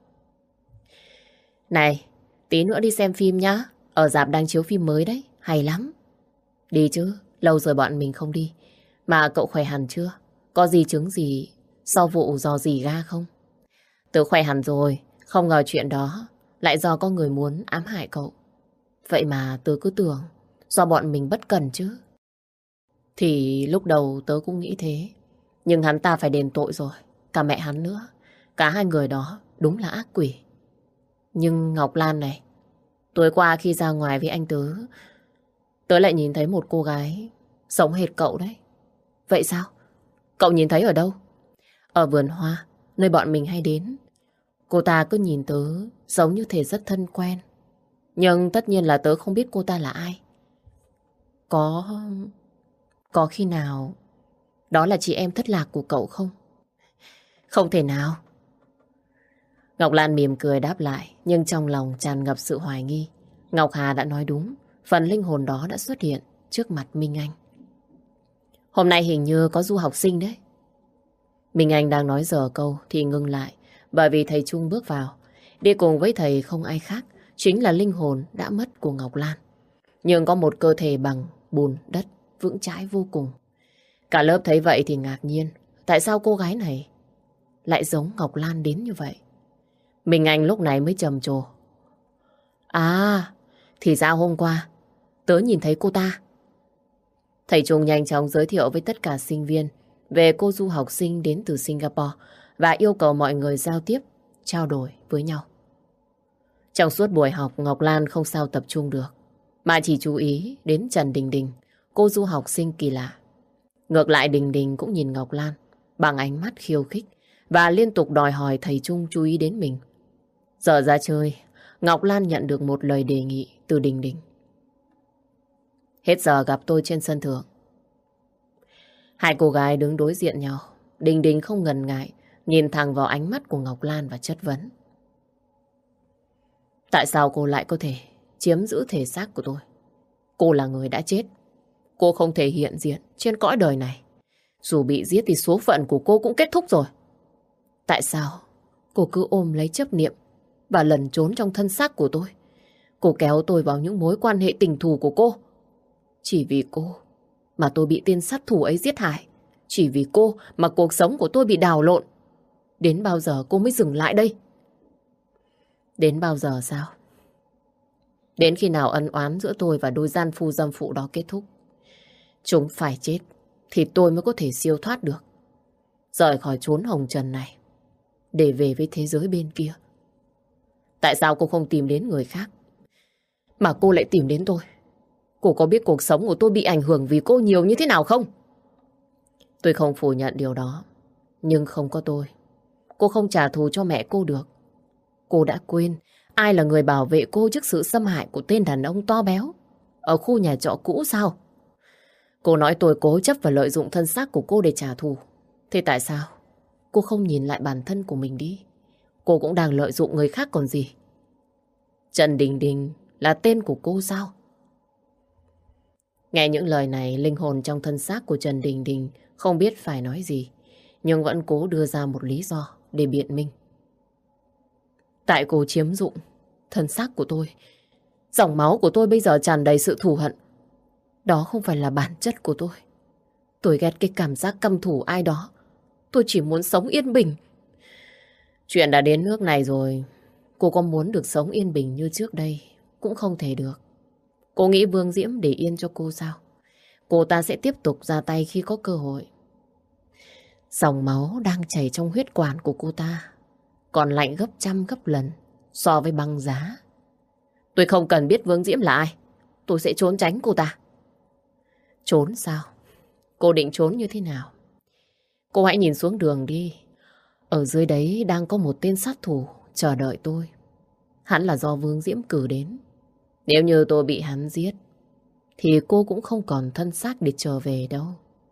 Này, tí nữa đi xem phim nhá. Ở rạp đang chiếu phim mới đấy, hay lắm. Đi chứ, lâu rồi bọn mình không đi. Mà cậu khỏe hẳn chưa? Có gì chứng gì sau vụ dò dỉ ga không? Tớ khỏe hẳn rồi, không ngờ chuyện đó lại do có người muốn ám hại cậu. Vậy mà tớ cứ tưởng do bọn mình bất cẩn chứ. Thì lúc đầu tớ cũng nghĩ thế. Nhưng hắn ta phải đền tội rồi. Cả mẹ hắn nữa. Cả hai người đó đúng là ác quỷ. Nhưng Ngọc Lan này, tối qua khi ra ngoài với anh tớ, tớ lại nhìn thấy một cô gái giống hệt cậu đấy. Vậy sao? Cậu nhìn thấy ở đâu? Ở vườn hoa, nơi bọn mình hay đến. Cô ta cứ nhìn tớ giống như thể rất thân quen. Nhưng tất nhiên là tớ không biết cô ta là ai. Có... Có khi nào đó là chị em thất lạc của cậu không? Không thể nào. Ngọc Lan mỉm cười đáp lại, nhưng trong lòng tràn ngập sự hoài nghi. Ngọc Hà đã nói đúng, phần linh hồn đó đã xuất hiện trước mặt Minh Anh. Hôm nay hình như có du học sinh đấy. Minh Anh đang nói dở câu thì ngưng lại, bởi vì thầy Trung bước vào. Đi cùng với thầy không ai khác, chính là linh hồn đã mất của Ngọc Lan. Nhưng có một cơ thể bằng bùn đất, vững chãi vô cùng. Cả lớp thấy vậy thì ngạc nhiên, tại sao cô gái này lại giống Ngọc Lan đến như vậy? Minh Anh lúc này mới trầm trồ. À, thì ra hôm qua tớ nhìn thấy cô ta. Thầy Trung nhanh chóng giới thiệu với tất cả sinh viên về cô du học sinh đến từ Singapore và yêu cầu mọi người giao tiếp, trao đổi với nhau. Trong suốt buổi học, Ngọc Lan không sao tập trung được, mà chỉ chú ý đến Trần Đình Đình, cô du học sinh kỳ lạ. Ngược lại, Đình Đình cũng nhìn Ngọc Lan bằng ánh mắt khiêu khích và liên tục đòi hỏi thầy Trung chú ý đến mình. Giờ ra chơi, Ngọc Lan nhận được một lời đề nghị từ Đình Đình. Hết giờ gặp tôi trên sân thượng. Hai cô gái đứng đối diện nhau. Đình Đình không ngần ngại nhìn thẳng vào ánh mắt của Ngọc Lan và chất vấn. Tại sao cô lại có thể chiếm giữ thể xác của tôi? Cô là người đã chết. Cô không thể hiện diện trên cõi đời này. Dù bị giết thì số phận của cô cũng kết thúc rồi. Tại sao cô cứ ôm lấy chấp niệm và lẩn trốn trong thân xác của tôi? Cô kéo tôi vào những mối quan hệ tình thù của cô. Chỉ vì cô mà tôi bị tên sát thủ ấy giết hại. Chỉ vì cô mà cuộc sống của tôi bị đảo lộn. Đến bao giờ cô mới dừng lại đây? Đến bao giờ sao? Đến khi nào ân oán giữa tôi và đôi gian phu dâm phụ đó kết thúc. Chúng phải chết thì tôi mới có thể siêu thoát được, rời khỏi chốn hồng trần này để về với thế giới bên kia. Tại sao cô không tìm đến người khác mà cô lại tìm đến tôi? Cô có biết cuộc sống của tôi bị ảnh hưởng vì cô nhiều như thế nào không? Tôi không phủ nhận điều đó, nhưng không có tôi, cô không trả thù cho mẹ cô được. Cô đã quên ai là người bảo vệ cô trước sự xâm hại của tên đàn ông to béo ở khu nhà trọ cũ sao? Cô nói tôi cố chấp và lợi dụng thân xác của cô để trả thù. Thế tại sao cô không nhìn lại bản thân của mình đi? Cô cũng đang lợi dụng người khác còn gì. Trần Đình Đình là tên của cô sao? Nghe những lời này, linh hồn trong thân xác của Trần Đình Đình không biết phải nói gì, nhưng vẫn cố đưa ra một lý do để biện minh. Tại cô chiếm dụng thân xác của tôi. Dòng máu của tôi bây giờ tràn đầy sự thù hận. Đó không phải là bản chất của tôi. Tôi ghét cái cảm giác căm thù ai đó. Tôi chỉ muốn sống yên bình. Chuyện đã đến nước này rồi, cô có muốn được sống yên bình như trước đây cũng không thể được. Cô nghĩ Vương Diễm để yên cho cô sao? Cô ta sẽ tiếp tục ra tay khi có cơ hội. Dòng máu đang chảy trong huyết quản của cô ta còn lạnh gấp trăm gấp lần so với băng giá. Tôi không cần biết Vương Diễm là ai. Tôi sẽ trốn tránh cô ta. Trốn sao? Cô định trốn như thế nào? Cô hãy nhìn xuống đường đi. Ở dưới đấy đang có một tên sát thủ chờ đợi tôi. Hắn là do Vương Diễm cử đến. Nếu như tôi bị hắn giết thì cô cũng không còn thân xác để trở về đâu.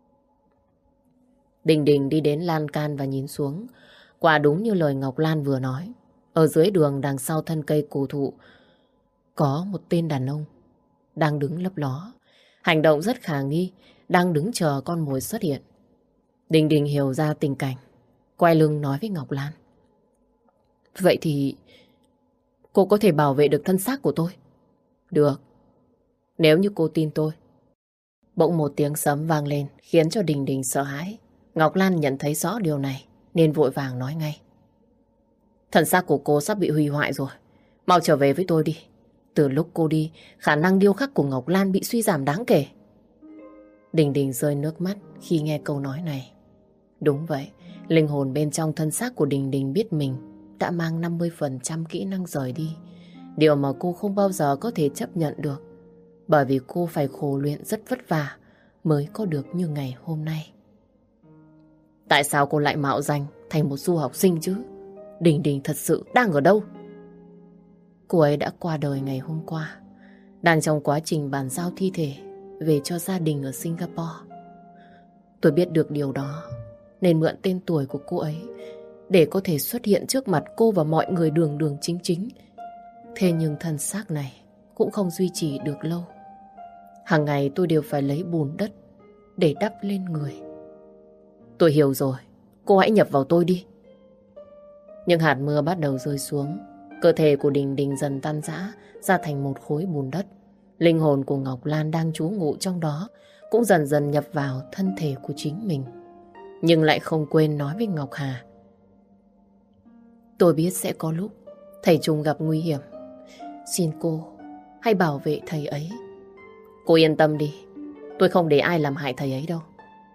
Đình Đình đi đến lan can và nhìn xuống. Quả đúng như lời Ngọc Lan vừa nói. Ở dưới đường đằng sau thân cây cổ thụ có một tên đàn ông đang đứng lấp ló. Hành động rất khả nghi. đang đứng chờ con mồi xuất hiện. Đình Đình hiểu ra tình cảnh, quay lưng nói với Ngọc Lan. Vậy thì cô có thể bảo vệ được thân xác của tôi? Được, nếu như cô tin tôi. Bỗng một tiếng sấm vang lên khiến cho Đình Đình sợ hãi. Ngọc Lan nhận thấy rõ điều này nên vội vàng nói ngay. Thân xác của cô sắp bị hủy hoại rồi. Mau trở về với tôi đi. Từ lúc cô đi, khả năng điêu khắc của Ngọc Lan bị suy giảm đáng kể. Đình Đình rơi nước mắt khi nghe câu nói này. Đúng vậy, linh hồn bên trong thân xác của Đình Đình biết mình đã mang năm mươi phần trăm kỹ năng rời đi. Điều mà cô không bao giờ có thể chấp nhận được. Bởi vì cô phải khổ luyện rất vất vả mới có được như ngày hôm nay. Tại sao cô lại mạo danh thành một du học sinh chứ? Đình Đình thật sự đang ở đâu? Cô ấy đã qua đời ngày hôm qua, đang trong quá trình bàn giao thi thể về cho gia đình ở Singapore. Tôi biết được điều đó nên mượn tên tuổi của cô ấy để có thể xuất hiện trước mặt cô và mọi người đường đường chính chính. Thế nhưng thân xác này cũng không duy trì được lâu. Hàng ngày tôi đều phải lấy bùn đất để đắp lên người. Tôi hiểu rồi, cô hãy nhập vào tôi đi. Những hạt mưa bắt đầu rơi xuống. Cơ thể của Đình Đình dần tan rã ra thành một khối bùn đất. Linh hồn của Ngọc Lan đang trú ngụ trong đó cũng dần dần nhập vào thân thể của chính mình. Nhưng lại không quên nói với Ngọc Hà. Tôi biết sẽ có lúc thầy Trung gặp nguy hiểm. Xin cô hãy bảo vệ thầy ấy. Cô yên tâm đi, tôi không để ai làm hại thầy ấy đâu.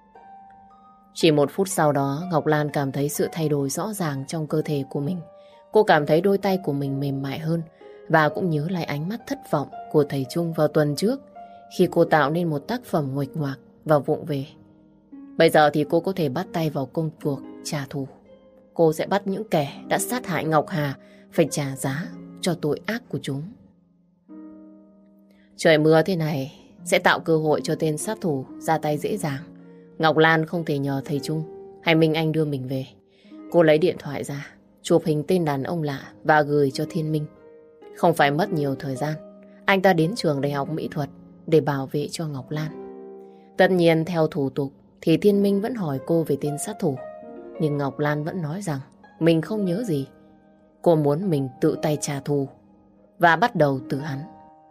Chỉ một phút sau đó, Ngọc Lan cảm thấy sự thay đổi rõ ràng trong cơ thể của mình. Cô cảm thấy đôi tay của mình mềm mại hơn và cũng nhớ lại ánh mắt thất vọng của thầy Trung vào tuần trước khi cô tạo nên một tác phẩm nguệch ngoạc và vụng về. Bây giờ thì cô có thể bắt tay vào công cuộc trả thù. Cô sẽ bắt những kẻ đã sát hại Ngọc Hà phải trả giá cho tội ác của chúng. Trời mưa thế này sẽ tạo cơ hội cho tên sát thủ ra tay dễ dàng. Ngọc Lan không thể nhờ thầy Trung hay Minh Anh đưa mình về. Cô lấy điện thoại ra, chụp hình tên đàn ông lạ và gửi cho Thiên Minh. Không phải mất nhiều thời gian, anh ta đến trường đại học mỹ thuật để bảo vệ cho Ngọc Lan. Tất nhiên theo thủ tục thì Thiên Minh vẫn hỏi cô về tên sát thủ. Nhưng Ngọc Lan vẫn nói rằng mình không nhớ gì. Cô muốn mình tự tay trả thù và bắt đầu từ hắn.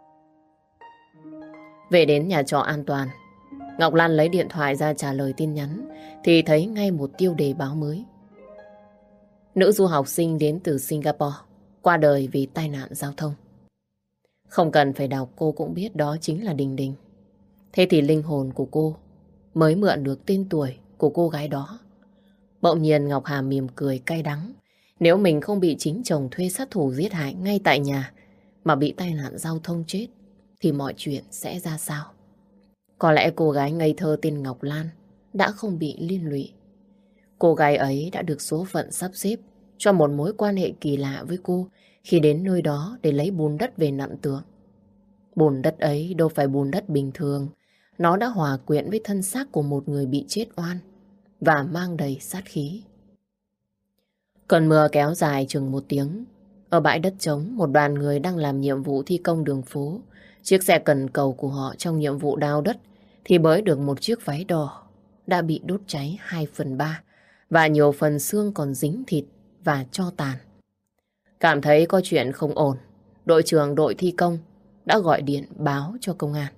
Về đến nhà trọ an toàn, Ngọc Lan lấy điện thoại ra trả lời tin nhắn thì thấy ngay một tiêu đề báo mới. Nữ du học sinh đến từ Singapore qua đời vì tai nạn giao thông. Không cần phải đọc cô cũng biết đó chính là Đình Đình. Thế thì linh hồn của cô mới mượn được tên tuổi của cô gái đó. Bỗng nhiên Ngọc Hà mỉm cười cay đắng. Nếu mình không bị chính chồng thuê sát thủ giết hại ngay tại nhà mà bị tai nạn giao thông chết thì mọi chuyện sẽ ra sao? Có lẽ cô gái ngây thơ tên Ngọc Lan đã không bị liên lụy. Cô gái ấy đã được số phận sắp xếp cho một mối quan hệ kỳ lạ với cô khi đến nơi đó để lấy bùn đất về nặn tượng. Bùn đất ấy đâu phải bùn đất bình thường. Nó đã hòa quyện với thân xác của một người bị chết oan và mang đầy sát khí. Cơn mưa kéo dài chừng một tiếng. Ở bãi đất trống, một đoàn người đang làm nhiệm vụ thi công đường phố. Chiếc xe cần cầu của họ trong nhiệm vụ đào đất thì bới được một chiếc váy đỏ đã bị đốt cháy hai phần ba và nhiều phần xương còn dính thịt và tro tàn. Cảm thấy có chuyện không ổn, đội trưởng đội thi công đã gọi điện báo cho công an.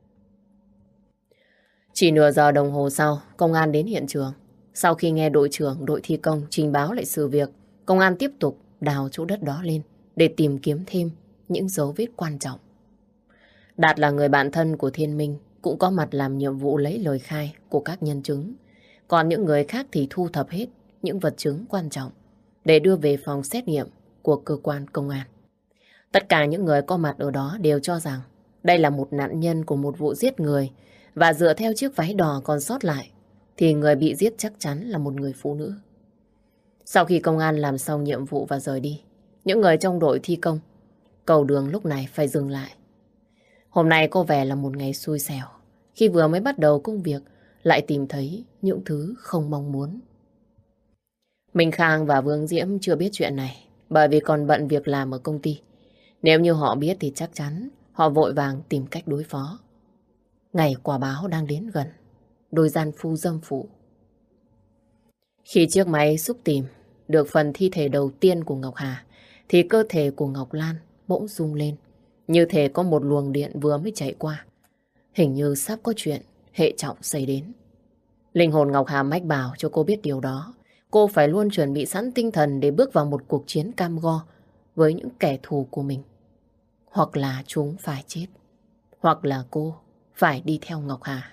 Chỉ nửa giờ đồng hồ sau, công an đến hiện trường. Sau khi nghe đội trưởng đội thi công trình báo lại sự việc, công an tiếp tục đào chỗ đất đó lên để tìm kiếm thêm những dấu vết quan trọng. Đạt là người bạn thân của Thiên Minh, cũng có mặt làm nhiệm vụ lấy lời khai của các nhân chứng. Còn những người khác thì thu thập hết những vật chứng quan trọng để đưa về phòng xét nghiệm của cơ quan công an. Tất cả những người có mặt ở đó đều cho rằng đây là một nạn nhân của một vụ giết người, và dựa theo chiếc váy đỏ còn sót lại thì người bị giết chắc chắn là một người phụ nữ. Sau khi công an làm xong nhiệm vụ và rời đi, những người trong đội thi công, cầu đường lúc này phải dừng lại. Hôm nay có vẻ là một ngày xui xẻo, khi vừa mới bắt đầu công việc lại tìm thấy những thứ không mong muốn. Minh Khang và Vương Diễm chưa biết chuyện này bởi vì còn bận việc làm ở công ty. Nếu như họ biết thì chắc chắn họ vội vàng tìm cách đối phó. Ngày quả báo đang đến gần. đôi gian phu dâm phụ. Khi chiếc máy xúc tìm được phần thi thể đầu tiên của Ngọc Hà, thì cơ thể của Ngọc Lan bỗng rung lên, như thể có một luồng điện vừa mới chạy qua. Hình như sắp có chuyện hệ trọng xảy đến. Linh hồn Ngọc Hà mách bảo cho cô biết điều đó. Cô phải luôn chuẩn bị sẵn tinh thần để bước vào một cuộc chiến cam go với những kẻ thù của mình. Hoặc là chúng phải chết, hoặc là cô phải đi theo Ngọc Hà.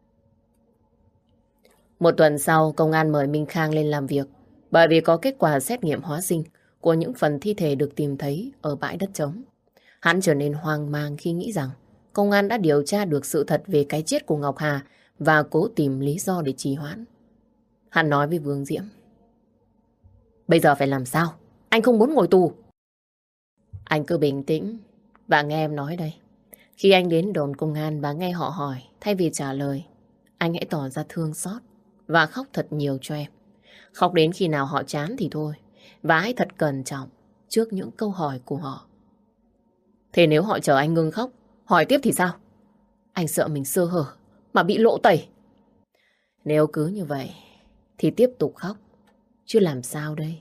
Một tuần sau, công an mời Minh Khang lên làm việc bởi vì có kết quả xét nghiệm hóa sinh của những phần thi thể được tìm thấy ở bãi đất trống. Hắn trở nên hoang mang khi nghĩ rằng công an đã điều tra được sự thật về cái chết của Ngọc Hà và cố tìm lý do để trì hoãn. Hắn nói với Vương Diễm: bây giờ phải làm sao? Anh không muốn ngồi tù. Anh cứ bình tĩnh và nghe em nói đây. Khi anh đến đồn công an và nghe họ hỏi, thay vì trả lời, anh hãy tỏ ra thương xót và khóc thật nhiều cho em. Khóc đến khi nào họ chán thì thôi. Và hãy thật cẩn trọng trước những câu hỏi của họ. Thế nếu họ chờ anh ngưng khóc, hỏi tiếp thì sao? Anh sợ mình sơ hở mà bị lộ tẩy. Nếu cứ như vậy thì tiếp tục khóc, chứ làm sao đây?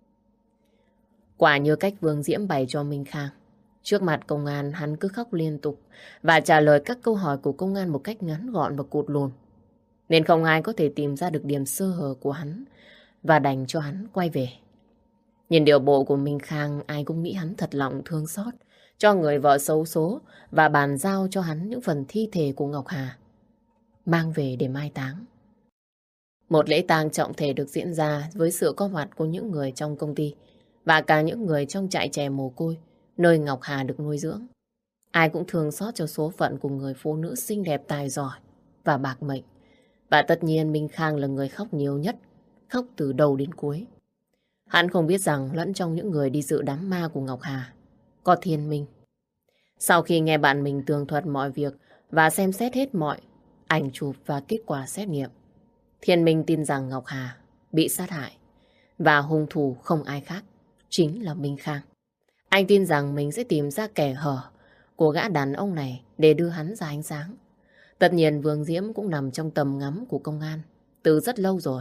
Quả như cách Vương Diễm bày cho Minh Khang. Trước mặt công an hắn cứ khóc liên tục và trả lời các câu hỏi của công an một cách ngắn gọn và cụt lùn. Nên không ai có thể tìm ra được điểm sơ hở của hắn và đành cho hắn quay về. Nhìn điều bộ của Minh Khang, ai cũng nghĩ hắn thật lòng thương xót cho người vợ xấu số và bàn giao cho hắn những phần thi thể của Ngọc Hà, mang về để mai táng. Một lễ tang trọng thể được diễn ra với sự có mặt của những người trong công ty và cả những người trong trại trẻ mồ côi nơi Ngọc Hà được nuôi dưỡng. Ai cũng thương xót cho số phận của người phụ nữ xinh đẹp tài giỏi và bạc mệnh. Và tất nhiên Minh Khang là người khóc nhiều nhất, khóc từ đầu đến cuối. Hắn không biết rằng lẫn trong những người đi dự đám ma của Ngọc Hà có Thiên Minh. Sau khi nghe bạn mình tường thuật mọi việc và xem xét hết mọi ảnh chụp và kết quả xét nghiệm, Thiên Minh tin rằng Ngọc Hà bị sát hại và hung thủ không ai khác, chính là Minh Khang. Anh tin rằng mình sẽ tìm ra kẻ hở của gã đàn ông này để đưa hắn ra ánh sáng. Tất nhiên Vương Diễm cũng nằm trong tầm ngắm của công an từ rất lâu rồi.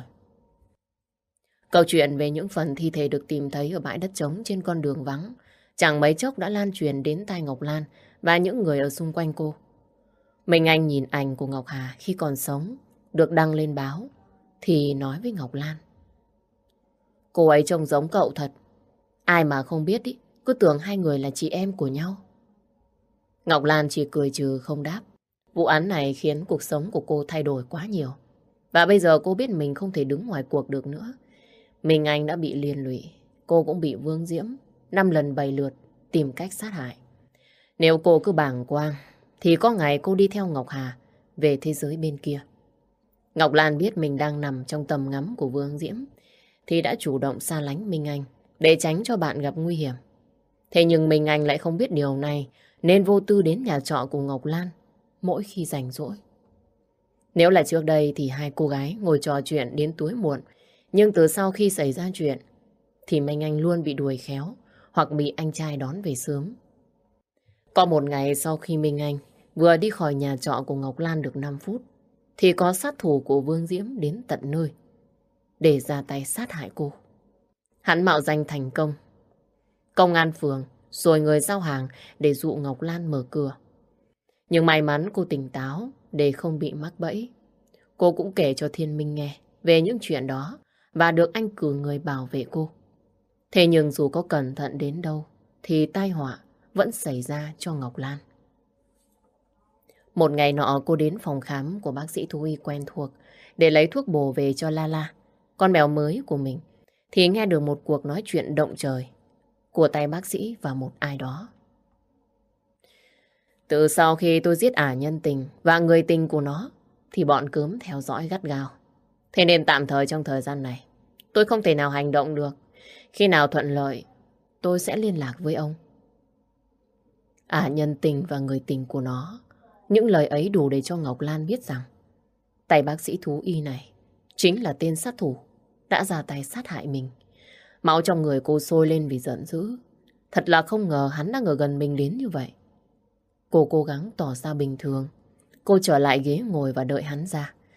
Câu chuyện về những phần thi thể được tìm thấy ở bãi đất trống trên con đường vắng chẳng mấy chốc đã lan truyền đến tai Ngọc Lan và những người ở xung quanh cô. Mình Anh nhìn ảnh của Ngọc Hà khi còn sống được đăng lên báo thì nói với Ngọc Lan: cô ấy trông giống cậu thật. Ai mà không biết ý, cứ tưởng hai người là chị em của nhau. Ngọc Lan chỉ cười trừ không đáp. Vụ án này khiến cuộc sống của cô thay đổi quá nhiều. Và bây giờ cô biết mình không thể đứng ngoài cuộc được nữa. Mình Anh đã bị liên lụy. Cô cũng bị Vương Diễm năm lần bảy lượt tìm cách sát hại. Nếu cô cứ bàng quang thì có ngày cô đi theo Ngọc Hà về thế giới bên kia. Ngọc Lan biết mình đang nằm trong tầm ngắm của Vương Diễm thì đã chủ động xa lánh Minh Anh để tránh cho bạn gặp nguy hiểm. Thế nhưng Minh Anh lại không biết điều này nên vô tư đến nhà trọ của Ngọc Lan mỗi khi rảnh rỗi. Nếu là trước đây thì hai cô gái ngồi trò chuyện đến tối muộn, nhưng từ sau khi xảy ra chuyện thì Minh Anh luôn bị đuổi khéo hoặc bị anh trai đón về sớm. Có một ngày sau khi Minh Anh vừa đi khỏi nhà trọ của Ngọc Lan được năm phút thì có sát thủ của Vương Diễm đến tận nơi để ra tay sát hại cô. Hắn mạo danh thành công công an phường rồi người giao hàng để dụ Ngọc Lan mở cửa. Nhưng may mắn cô tỉnh táo để không bị mắc bẫy. Cô cũng kể cho Thiên Minh nghe về những chuyện đó và được anh cử người bảo vệ cô. Thế nhưng dù có cẩn thận đến đâu thì tai họa vẫn xảy ra cho Ngọc Lan. Một ngày nọ cô đến phòng khám của bác sĩ thú y quen thuộc để lấy thuốc bổ về cho Lala, con mèo mới của mình, thì nghe được một cuộc nói chuyện động trời của tay bác sĩ và một ai đó. Từ sau khi tôi giết ả nhân tình và người tình của nó thì bọn cướm theo dõi gắt gao. Thế nên tạm thời trong thời gian này tôi không thể nào hành động được. Khi nào thuận lợi tôi sẽ liên lạc với ông. Ả nhân tình và người tình của nó, những lời ấy đủ để cho Ngọc Lan biết rằng tay bác sĩ thú y này chính là tên sát thủ đã ra tay sát hại mình. Máu trong người cô sôi lên vì giận dữ. Thật là không ngờ hắn đang ở gần mình đến như vậy. Cô cố gắng tỏ ra bình thường. Cô trở lại ghế ngồi và đợi hắn ra.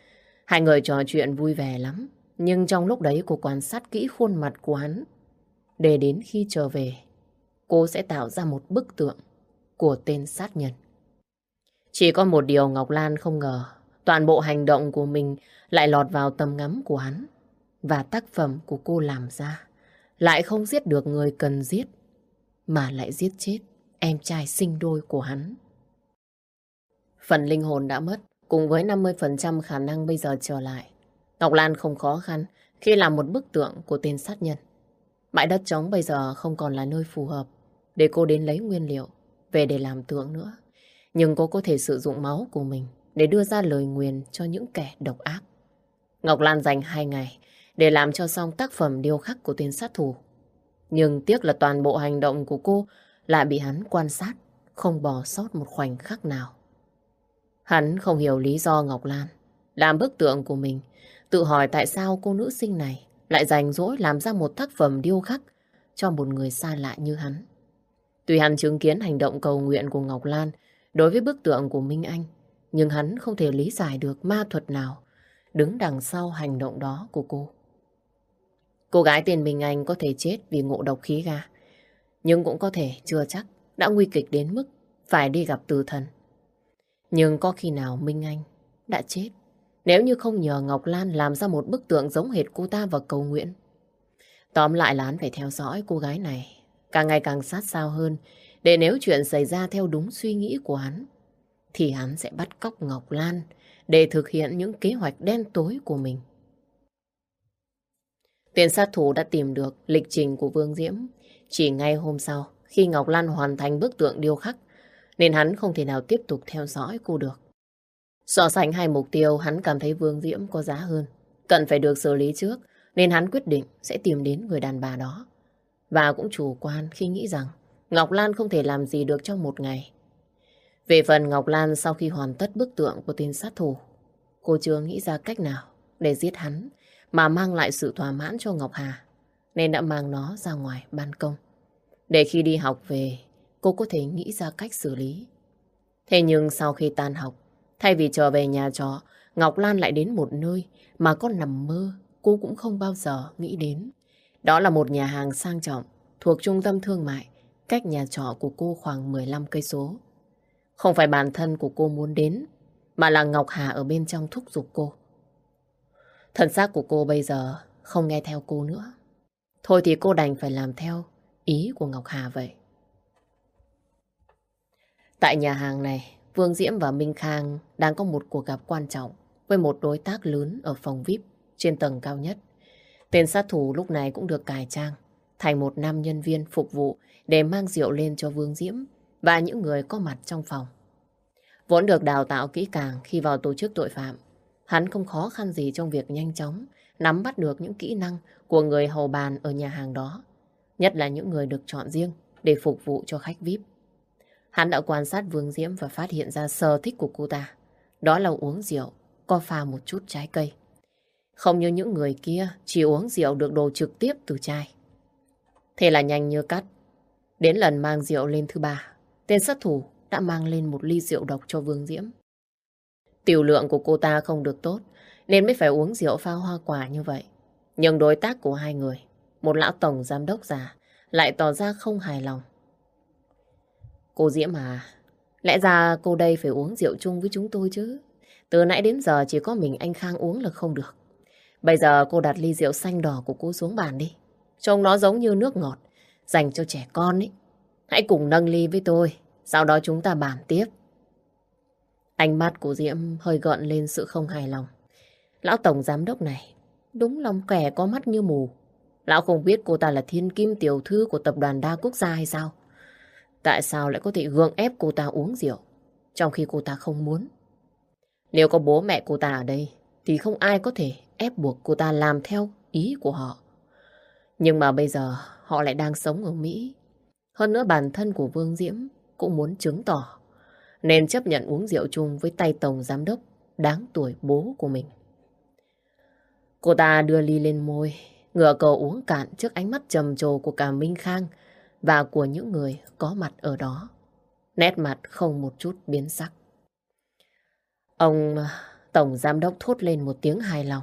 Hai người trò chuyện vui vẻ lắm. Nhưng trong lúc đấy cô quan sát kỹ khuôn mặt của hắn. Để đến khi trở về, cô sẽ tạo ra một bức tượng của tên sát nhân. Chỉ có một điều Ngọc Lan không ngờ, toàn bộ hành động của mình lại lọt vào tầm ngắm của hắn. Và tác phẩm của cô làm ra lại không giết được người cần giết, mà lại giết chết em trai sinh đôi của hắn. Phần linh hồn đã mất, cùng với năm mươi phần trăm khả năng bây giờ trở lại. Ngọc Lan không khó khăn khi làm một bức tượng của tên sát nhân. Bãi đất trống bây giờ không còn là nơi phù hợp để cô đến lấy nguyên liệu về để làm tượng nữa. Nhưng cô có thể sử dụng máu của mình để đưa ra lời nguyền cho những kẻ độc ác. Ngọc Lan dành hai ngày để làm cho xong tác phẩm điêu khắc của tên sát thủ. Nhưng tiếc là toàn bộ hành động của cô lại bị hắn quan sát, không bỏ sót một khoảnh khắc nào. Hắn không hiểu lý do Ngọc Lan làm bức tượng của mình, tự hỏi tại sao cô nữ sinh này lại rảnh rỗi làm ra một tác phẩm điêu khắc cho một người xa lạ như hắn. Tuy hắn chứng kiến hành động cầu nguyện của Ngọc Lan đối với bức tượng của Minh Anh, nhưng hắn không thể lý giải được ma thuật nào đứng đằng sau hành động đó của cô. Cô gái tên Minh Anh có thể chết vì ngộ độc khí ga, nhưng cũng có thể chưa chắc đã nguy kịch đến mức phải đi gặp tử thần. Nhưng có khi nào Minh Anh đã chết nếu như không nhờ Ngọc Lan làm ra một bức tượng giống hệt cô ta và cầu nguyện? Tóm lại là hắn phải theo dõi cô gái này càng ngày càng sát sao hơn, để nếu chuyện xảy ra theo đúng suy nghĩ của hắn thì hắn sẽ bắt cóc Ngọc Lan để thực hiện những kế hoạch đen tối của mình. Tên sát thủ đã tìm được lịch trình của Vương Diễm chỉ ngay hôm sau khi Ngọc Lan hoàn thành bức tượng điêu khắc, nên hắn không thể nào tiếp tục theo dõi cô được. So sánh hai mục tiêu, hắn cảm thấy Vương Diễm có giá hơn, cần phải được xử lý trước, nên hắn quyết định sẽ tìm đến người đàn bà đó. Và cũng chủ quan khi nghĩ rằng Ngọc Lan không thể làm gì được trong một ngày. Về phần Ngọc Lan, sau khi hoàn tất bức tượng của tên sát thủ, cô chưa nghĩ ra cách nào để giết hắn mà mang lại sự thỏa mãn cho Ngọc Hà, nên đã mang nó ra ngoài ban công, để khi đi học về cô có thể nghĩ ra cách xử lý. Thế nhưng sau khi tan học, thay vì trở về nhà trọ, Ngọc Lan lại đến một nơi mà con nằm mơ cô cũng không bao giờ nghĩ đến. Đó là một nhà hàng sang trọng thuộc trung tâm thương mại, cách nhà trọ của cô khoảng mười lăm cây số. Không phải bản thân của cô muốn đến, mà là Ngọc Hà ở bên trong thúc giục cô. Thân xác của cô bây giờ không nghe theo cô nữa. Thôi thì cô đành phải làm theo ý của Ngọc Hà vậy. Tại nhà hàng này, Vương Diễm và Minh Khang đang có một cuộc gặp quan trọng với một đối tác lớn ở phòng vi ai pi trên tầng cao nhất. Tên sát thủ lúc này cũng được cải trang thành một nam nhân viên phục vụ để mang rượu lên cho Vương Diễm và những người có mặt trong phòng. Vốn được đào tạo kỹ càng khi vào tổ chức tội phạm, hắn không khó khăn gì trong việc nhanh chóng nắm bắt được những kỹ năng của người hầu bàn ở nhà hàng đó, nhất là những người được chọn riêng để phục vụ cho khách vi ai pi. Hắn đã quan sát Vương Diễm và phát hiện ra sở thích của cô ta, đó là uống rượu có pha một chút trái cây. Không như những người kia chỉ uống rượu được đổ trực tiếp từ chai. Thế là nhanh như cắt, đến lần mang rượu lên thứ ba, tên sát thủ đã mang lên một ly rượu độc cho Vương Diễm. Tiểu lượng của cô ta không được tốt nên mới phải uống rượu pha hoa quả như vậy. Nhưng đối tác của hai người, một lão tổng giám đốc già, lại tỏ ra không hài lòng. Cô Diễm à, lẽ ra cô đây phải uống rượu chung với chúng tôi chứ. Từ nãy đến giờ chỉ có mình anh Khang uống là không được. Bây giờ cô đặt ly rượu xanh đỏ của cô xuống bàn đi. Trông nó giống như nước ngọt, dành cho trẻ con ấy. Hãy cùng nâng ly với tôi, sau đó chúng ta bàn tiếp. Ánh mắt của Diễm hơi gợn lên sự không hài lòng. Lão tổng giám đốc này đúng lòng kẻ có mắt như mù. Lão không biết cô ta là thiên kim tiểu thư của tập đoàn đa quốc gia hay sao? Tại sao lại có thể gượng ép cô ta uống rượu trong khi cô ta không muốn? Nếu có bố mẹ cô ta ở đây thì không ai có thể ép buộc cô ta làm theo ý của họ. Nhưng mà bây giờ họ lại đang sống ở Mỹ. Hơn nữa bản thân của Vương Diễm cũng muốn chứng tỏ, nên chấp nhận uống rượu chung với tay tổng giám đốc đáng tuổi bố của mình. Cô ta đưa ly lên môi, ngửa cầu uống cạn trước ánh mắt trầm trồ của cả Minh Khang và của những người có mặt ở đó. Nét mặt không một chút biến sắc. Ông Tổng giám đốc thốt lên một tiếng hài lòng.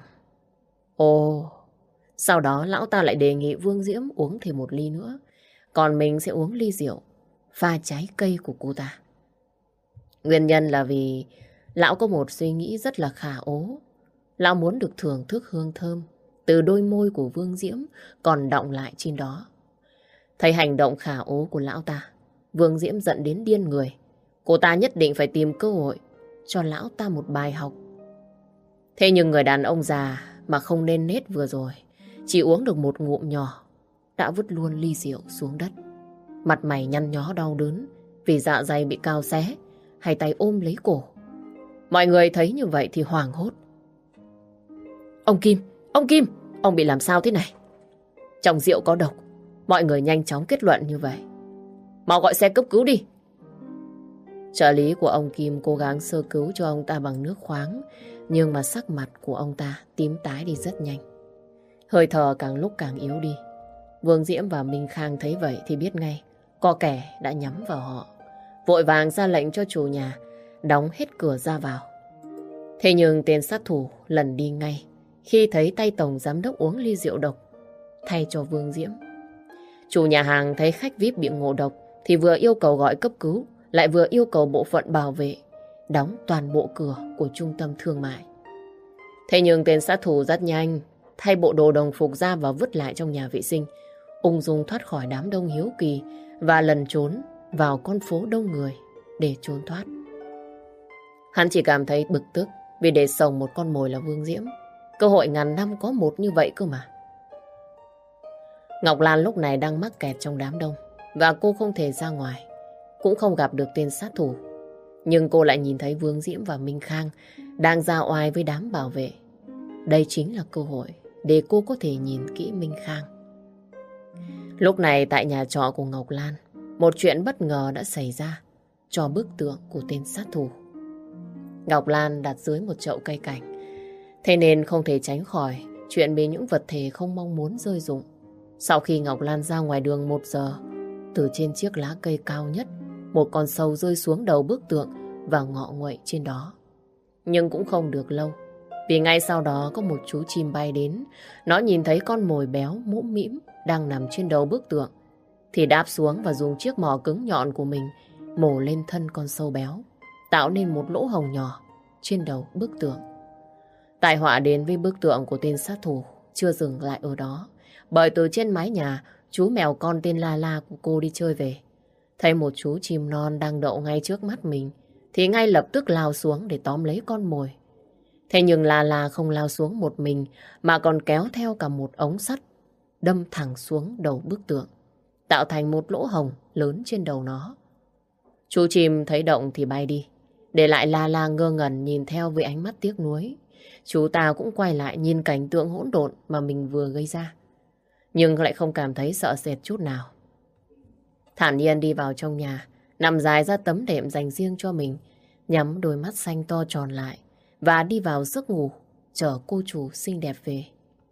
Ồ, sau đó lão ta lại đề nghị Vương Diễm uống thêm một ly nữa. Còn mình sẽ uống ly rượu pha trái cây của cô ta. Nguyên nhân là vì lão có một suy nghĩ rất là khả ố. Lão muốn được thưởng thức hương thơm từ đôi môi của Vương Diễm còn đọng lại trên đó. Thấy hành động khả ố của lão ta, Vương Diễm giận đến điên người. Cô ta nhất định phải tìm cơ hội cho lão ta một bài học. Thế nhưng người đàn ông già mà không nên nết vừa rồi, chỉ uống được một ngụm nhỏ, đã vứt luôn ly rượu xuống đất. Mặt mày nhăn nhó đau đớn vì dạ dày bị cào xé, hai tay ôm lấy cổ. Mọi người thấy như vậy thì hoảng hốt. Ông Kim, ông Kim, ông bị làm sao thế này? Trong rượu có độc. Mọi người nhanh chóng kết luận như vậy. Mau gọi xe cấp cứu đi. Trợ lý của ông Kim cố gắng sơ cứu cho ông ta bằng nước khoáng, nhưng mà sắc mặt của ông ta tím tái đi rất nhanh. Hơi thở càng lúc càng yếu đi. Vương Diễm và Minh Khang thấy vậy thì biết ngay có kẻ đã nhắm vào họ. Vội vàng ra lệnh cho chủ nhà đóng hết cửa ra vào. Thế nhưng tên sát thủ lần đi ngay khi thấy tay tổng giám đốc uống ly rượu độc thay cho Vương Diễm. Chủ nhà hàng thấy khách vi ai pi bị ngộ độc thì vừa yêu cầu gọi cấp cứu, lại vừa yêu cầu bộ phận bảo vệ đóng toàn bộ cửa của trung tâm thương mại. Thế nhưng tên sát thủ rất nhanh thay bộ đồ đồng phục ra và vứt lại trong nhà vệ sinh, ung dung thoát khỏi đám đông hiếu kỳ và lần trốn vào con phố đông người để trốn thoát. Hắn chỉ cảm thấy bực tức vì để sổng một con mồi là Vương Diễm. Cơ hội ngàn năm có một như vậy cơ mà. Ngọc Lan lúc này đang mắc kẹt trong đám đông và cô không thể ra ngoài, cũng không gặp được tên sát thủ. Nhưng cô lại nhìn thấy Vương Diễm và Minh Khang đang ra oai với đám bảo vệ. Đây chính là cơ hội để cô có thể nhìn kỹ Minh Khang. Lúc này tại nhà trọ của Ngọc Lan, một chuyện bất ngờ đã xảy ra cho bức tượng của tên sát thủ. Ngọc Lan đặt dưới một chậu cây cảnh, thế nên không thể tránh khỏi chuyện bị những vật thể không mong muốn rơi rụng. Sau khi Ngọc Lan ra ngoài đường một giờ, từ trên chiếc lá cây cao nhất, một con sâu rơi xuống đầu bức tượng và ngọ nguậy trên đó. Nhưng cũng không được lâu, vì ngay sau đó có một chú chim bay đến. Nó nhìn thấy con mồi béo mũm mĩm đang nằm trên đầu bức tượng, thì đáp xuống và dùng chiếc mỏ cứng nhọn của mình mổ lên thân con sâu béo, tạo nên một lỗ hổng nhỏ trên đầu bức tượng. Tai họa đến với bức tượng của tên sát thủ chưa dừng lại ở đó, bởi từ trên mái nhà, chú mèo con tên La La của cô đi chơi về, thấy một chú chim non đang đậu ngay trước mắt mình, thì ngay lập tức lao xuống để tóm lấy con mồi. Thế nhưng La La không lao xuống một mình, mà còn kéo theo cả một ống sắt, đâm thẳng xuống đầu bức tượng, tạo thành một lỗ hổng lớn trên đầu nó. Chú chim thấy động thì bay đi, để lại La La ngơ ngẩn nhìn theo với ánh mắt tiếc nuối. Chú ta cũng quay lại nhìn cảnh tượng hỗn độn mà mình vừa gây ra, nhưng lại không cảm thấy sợ sệt chút nào. Thản nhiên đi vào trong nhà, nằm dài ra tấm đệm dành riêng cho mình, nhắm đôi mắt xanh to tròn lại và đi vào giấc ngủ, chờ cô chủ xinh đẹp về.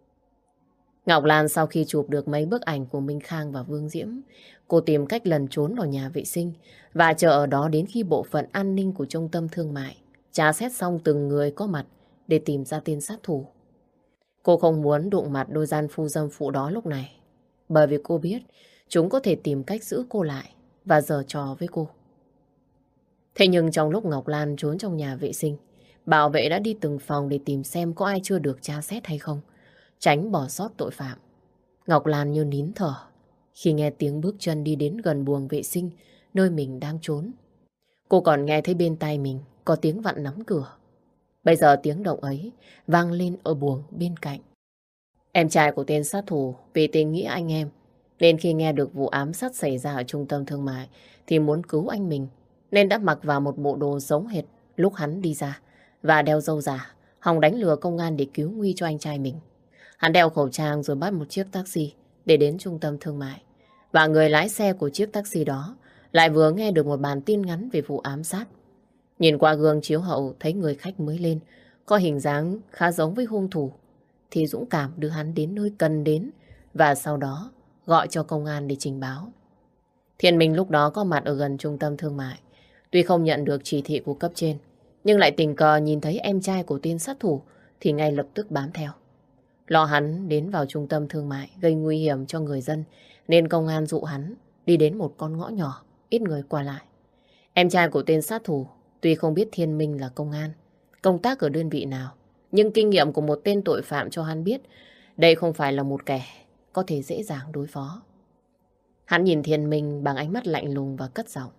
Ngọc Lan sau khi chụp được mấy bức ảnh của Minh Khang và Vương Diễm, cô tìm cách lẩn trốn vào nhà vệ sinh và chờ ở đó đến khi bộ phận an ninh của trung tâm thương mại tra xét xong từng người có mặt để tìm ra tên sát thủ. Cô không muốn đụng mặt đôi gian phu dâm phụ đó lúc này, bởi vì cô biết chúng có thể tìm cách giữ cô lại và giở trò với cô. Thế nhưng trong lúc Ngọc Lan trốn trong nhà vệ sinh, bảo vệ đã đi từng phòng để tìm xem có ai chưa được tra xét hay không, tránh bỏ sót tội phạm. Ngọc Lan như nín thở khi nghe tiếng bước chân đi đến gần buồng vệ sinh nơi mình đang trốn. Cô còn nghe thấy bên tai mình có tiếng vặn nắm cửa. Bây giờ tiếng động ấy vang lên ở buồng bên cạnh. Em trai của tên sát thủ vì tình nghĩa anh em, nên khi nghe được vụ ám sát xảy ra ở trung tâm thương mại thì muốn cứu anh mình, nên đã mặc vào một bộ đồ giống hệt lúc hắn đi ra và đeo râu giả, hòng đánh lừa công an để cứu nguy cho anh trai mình. Hắn đeo khẩu trang rồi bắt một chiếc taxi để đến trung tâm thương mại. Và người lái xe của chiếc taxi đó lại vừa nghe được một bản tin ngắn về vụ ám sát. Nhìn qua gương chiếu hậu thấy người khách mới lên, có hình dáng khá giống với hung thủ, thì dũng cảm đưa hắn đến nơi cần đến và sau đó gọi cho công an để trình báo. Thiên Minh lúc đó có mặt ở gần trung tâm thương mại. Tuy không nhận được chỉ thị của cấp trên, nhưng lại tình cờ nhìn thấy em trai của tên sát thủ thì ngay lập tức bám theo. Lo hắn đến vào trung tâm thương mại gây nguy hiểm cho người dân nên công an dụ hắn đi đến một con ngõ nhỏ, ít người qua lại. Em trai của tên sát thủ tuy không biết Thiên Minh là công an, công tác ở đơn vị nào, nhưng kinh nghiệm của một tên tội phạm cho hắn biết đây không phải là một kẻ có thể dễ dàng đối phó. Hắn nhìn Thiên Minh bằng ánh mắt lạnh lùng và cất giọng.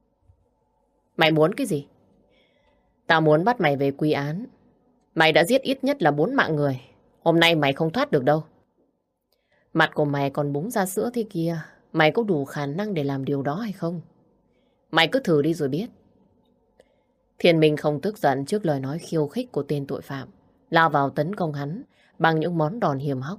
Mày muốn cái gì? Tao muốn bắt mày về quy án. Mày đã giết ít nhất là bốn mạng người. Hôm nay mày không thoát được đâu. Mặt của mày còn búng ra sữa thế kia. Mày có đủ khả năng để làm điều đó hay không? Mày cứ thử đi rồi biết. Thiên Minh không tức giận trước lời nói khiêu khích của tên tội phạm, lao vào tấn công hắn bằng những món đòn hiểm hóc.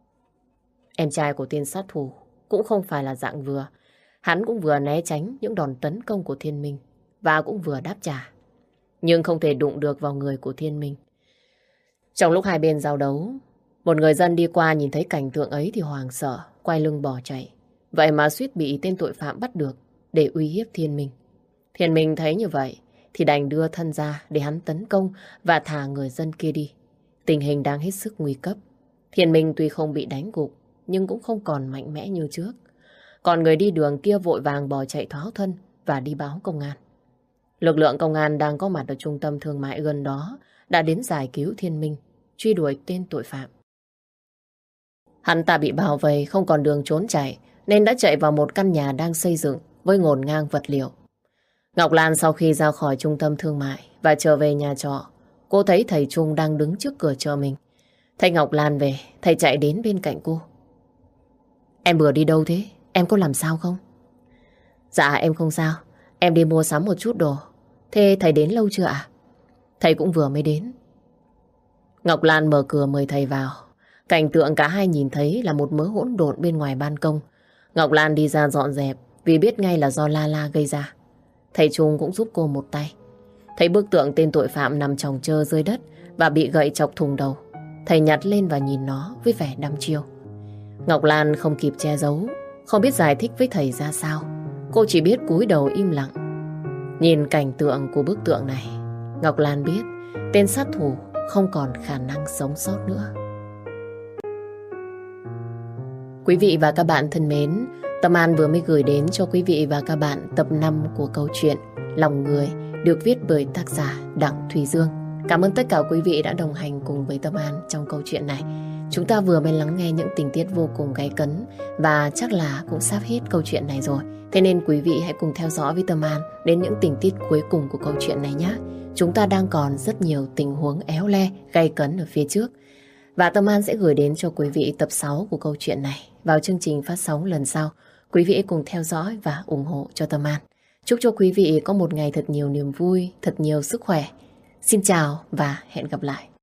Em trai của tên sát thủ cũng không phải là dạng vừa. Hắn cũng vừa né tránh những đòn tấn công của Thiên Minh và cũng vừa đáp trả. Nhưng không thể đụng được vào người của Thiên Minh. Trong lúc hai bên giao đấu, một người dân đi qua nhìn thấy cảnh tượng ấy thì hoảng sợ, quay lưng bỏ chạy. Vậy mà suýt bị tên tội phạm bắt được để uy hiếp Thiên Minh. Thiên Minh thấy như vậy thì đành đưa thân ra để hắn tấn công và thả người dân kia đi. Tình hình đang hết sức nguy cấp. Thiên Minh tuy không bị đánh gục nhưng cũng không còn mạnh mẽ như trước. Còn người đi đường kia vội vàng bỏ chạy thoát thân và đi báo công an. Lực lượng công an đang có mặt ở trung tâm thương mại gần đó đã đến giải cứu Thiên Minh, truy đuổi tên tội phạm. Hắn ta bị bao vây không còn đường trốn chạy nên đã chạy vào một căn nhà đang xây dựng với ngổn ngang vật liệu. Ngọc Lan sau khi ra khỏi trung tâm thương mại và trở về nhà trọ, cô thấy thầy Trung đang đứng trước cửa chờ mình. Thấy Ngọc Lan về, thầy chạy đến bên cạnh cô. Em vừa đi đâu thế? Em có làm sao không? Dạ em không sao. Em đi mua sắm một chút đồ. Thế thầy đến lâu chưa ạ? Thầy cũng vừa mới đến. Ngọc Lan mở cửa mời thầy vào. Cảnh tượng cả hai nhìn thấy là một mớ hỗn độn bên ngoài ban công. Ngọc Lan đi ra dọn dẹp vì biết ngay là do La La gây ra. Thầy Trung cũng giúp cô một tay. Thấy bức tượng tên tội phạm nằm chồng chơ dưới đất và bị gậy chọc thùng đầu. Thầy nhặt lên và nhìn nó với vẻ đăm chiêu. Ngọc Lan không kịp che giấu, không biết giải thích với thầy ra sao. Cô chỉ biết cúi đầu im lặng. Nhìn cảnh tượng của bức tượng này, Ngọc Lan biết tên sát thủ không còn khả năng sống sót nữa. Quý vị và các bạn thân mến, Tâm An vừa mới gửi đến cho quý vị và các bạn tập năm của câu chuyện Lòng Người được viết bởi tác giả Đặng Thùy Dương. Cảm ơn tất cả quý vị đã đồng hành cùng với Tâm An trong câu chuyện này. Chúng ta vừa mới lắng nghe những tình tiết vô cùng gay cấn và chắc là cũng sắp hết câu chuyện này rồi. Thế nên quý vị hãy cùng theo dõi với Tâm An đến những tình tiết cuối cùng của câu chuyện này nhé. Chúng ta đang còn rất nhiều tình huống éo le, gay cấn ở phía trước. Và Tâm An sẽ gửi đến cho quý vị tập sáu của câu chuyện này vào chương trình phát sóng lần sau. Quý vị cùng theo dõi và ủng hộ cho Tâm An. Chúc cho quý vị có một ngày thật nhiều niềm vui, thật nhiều sức khỏe. Xin chào và hẹn gặp lại.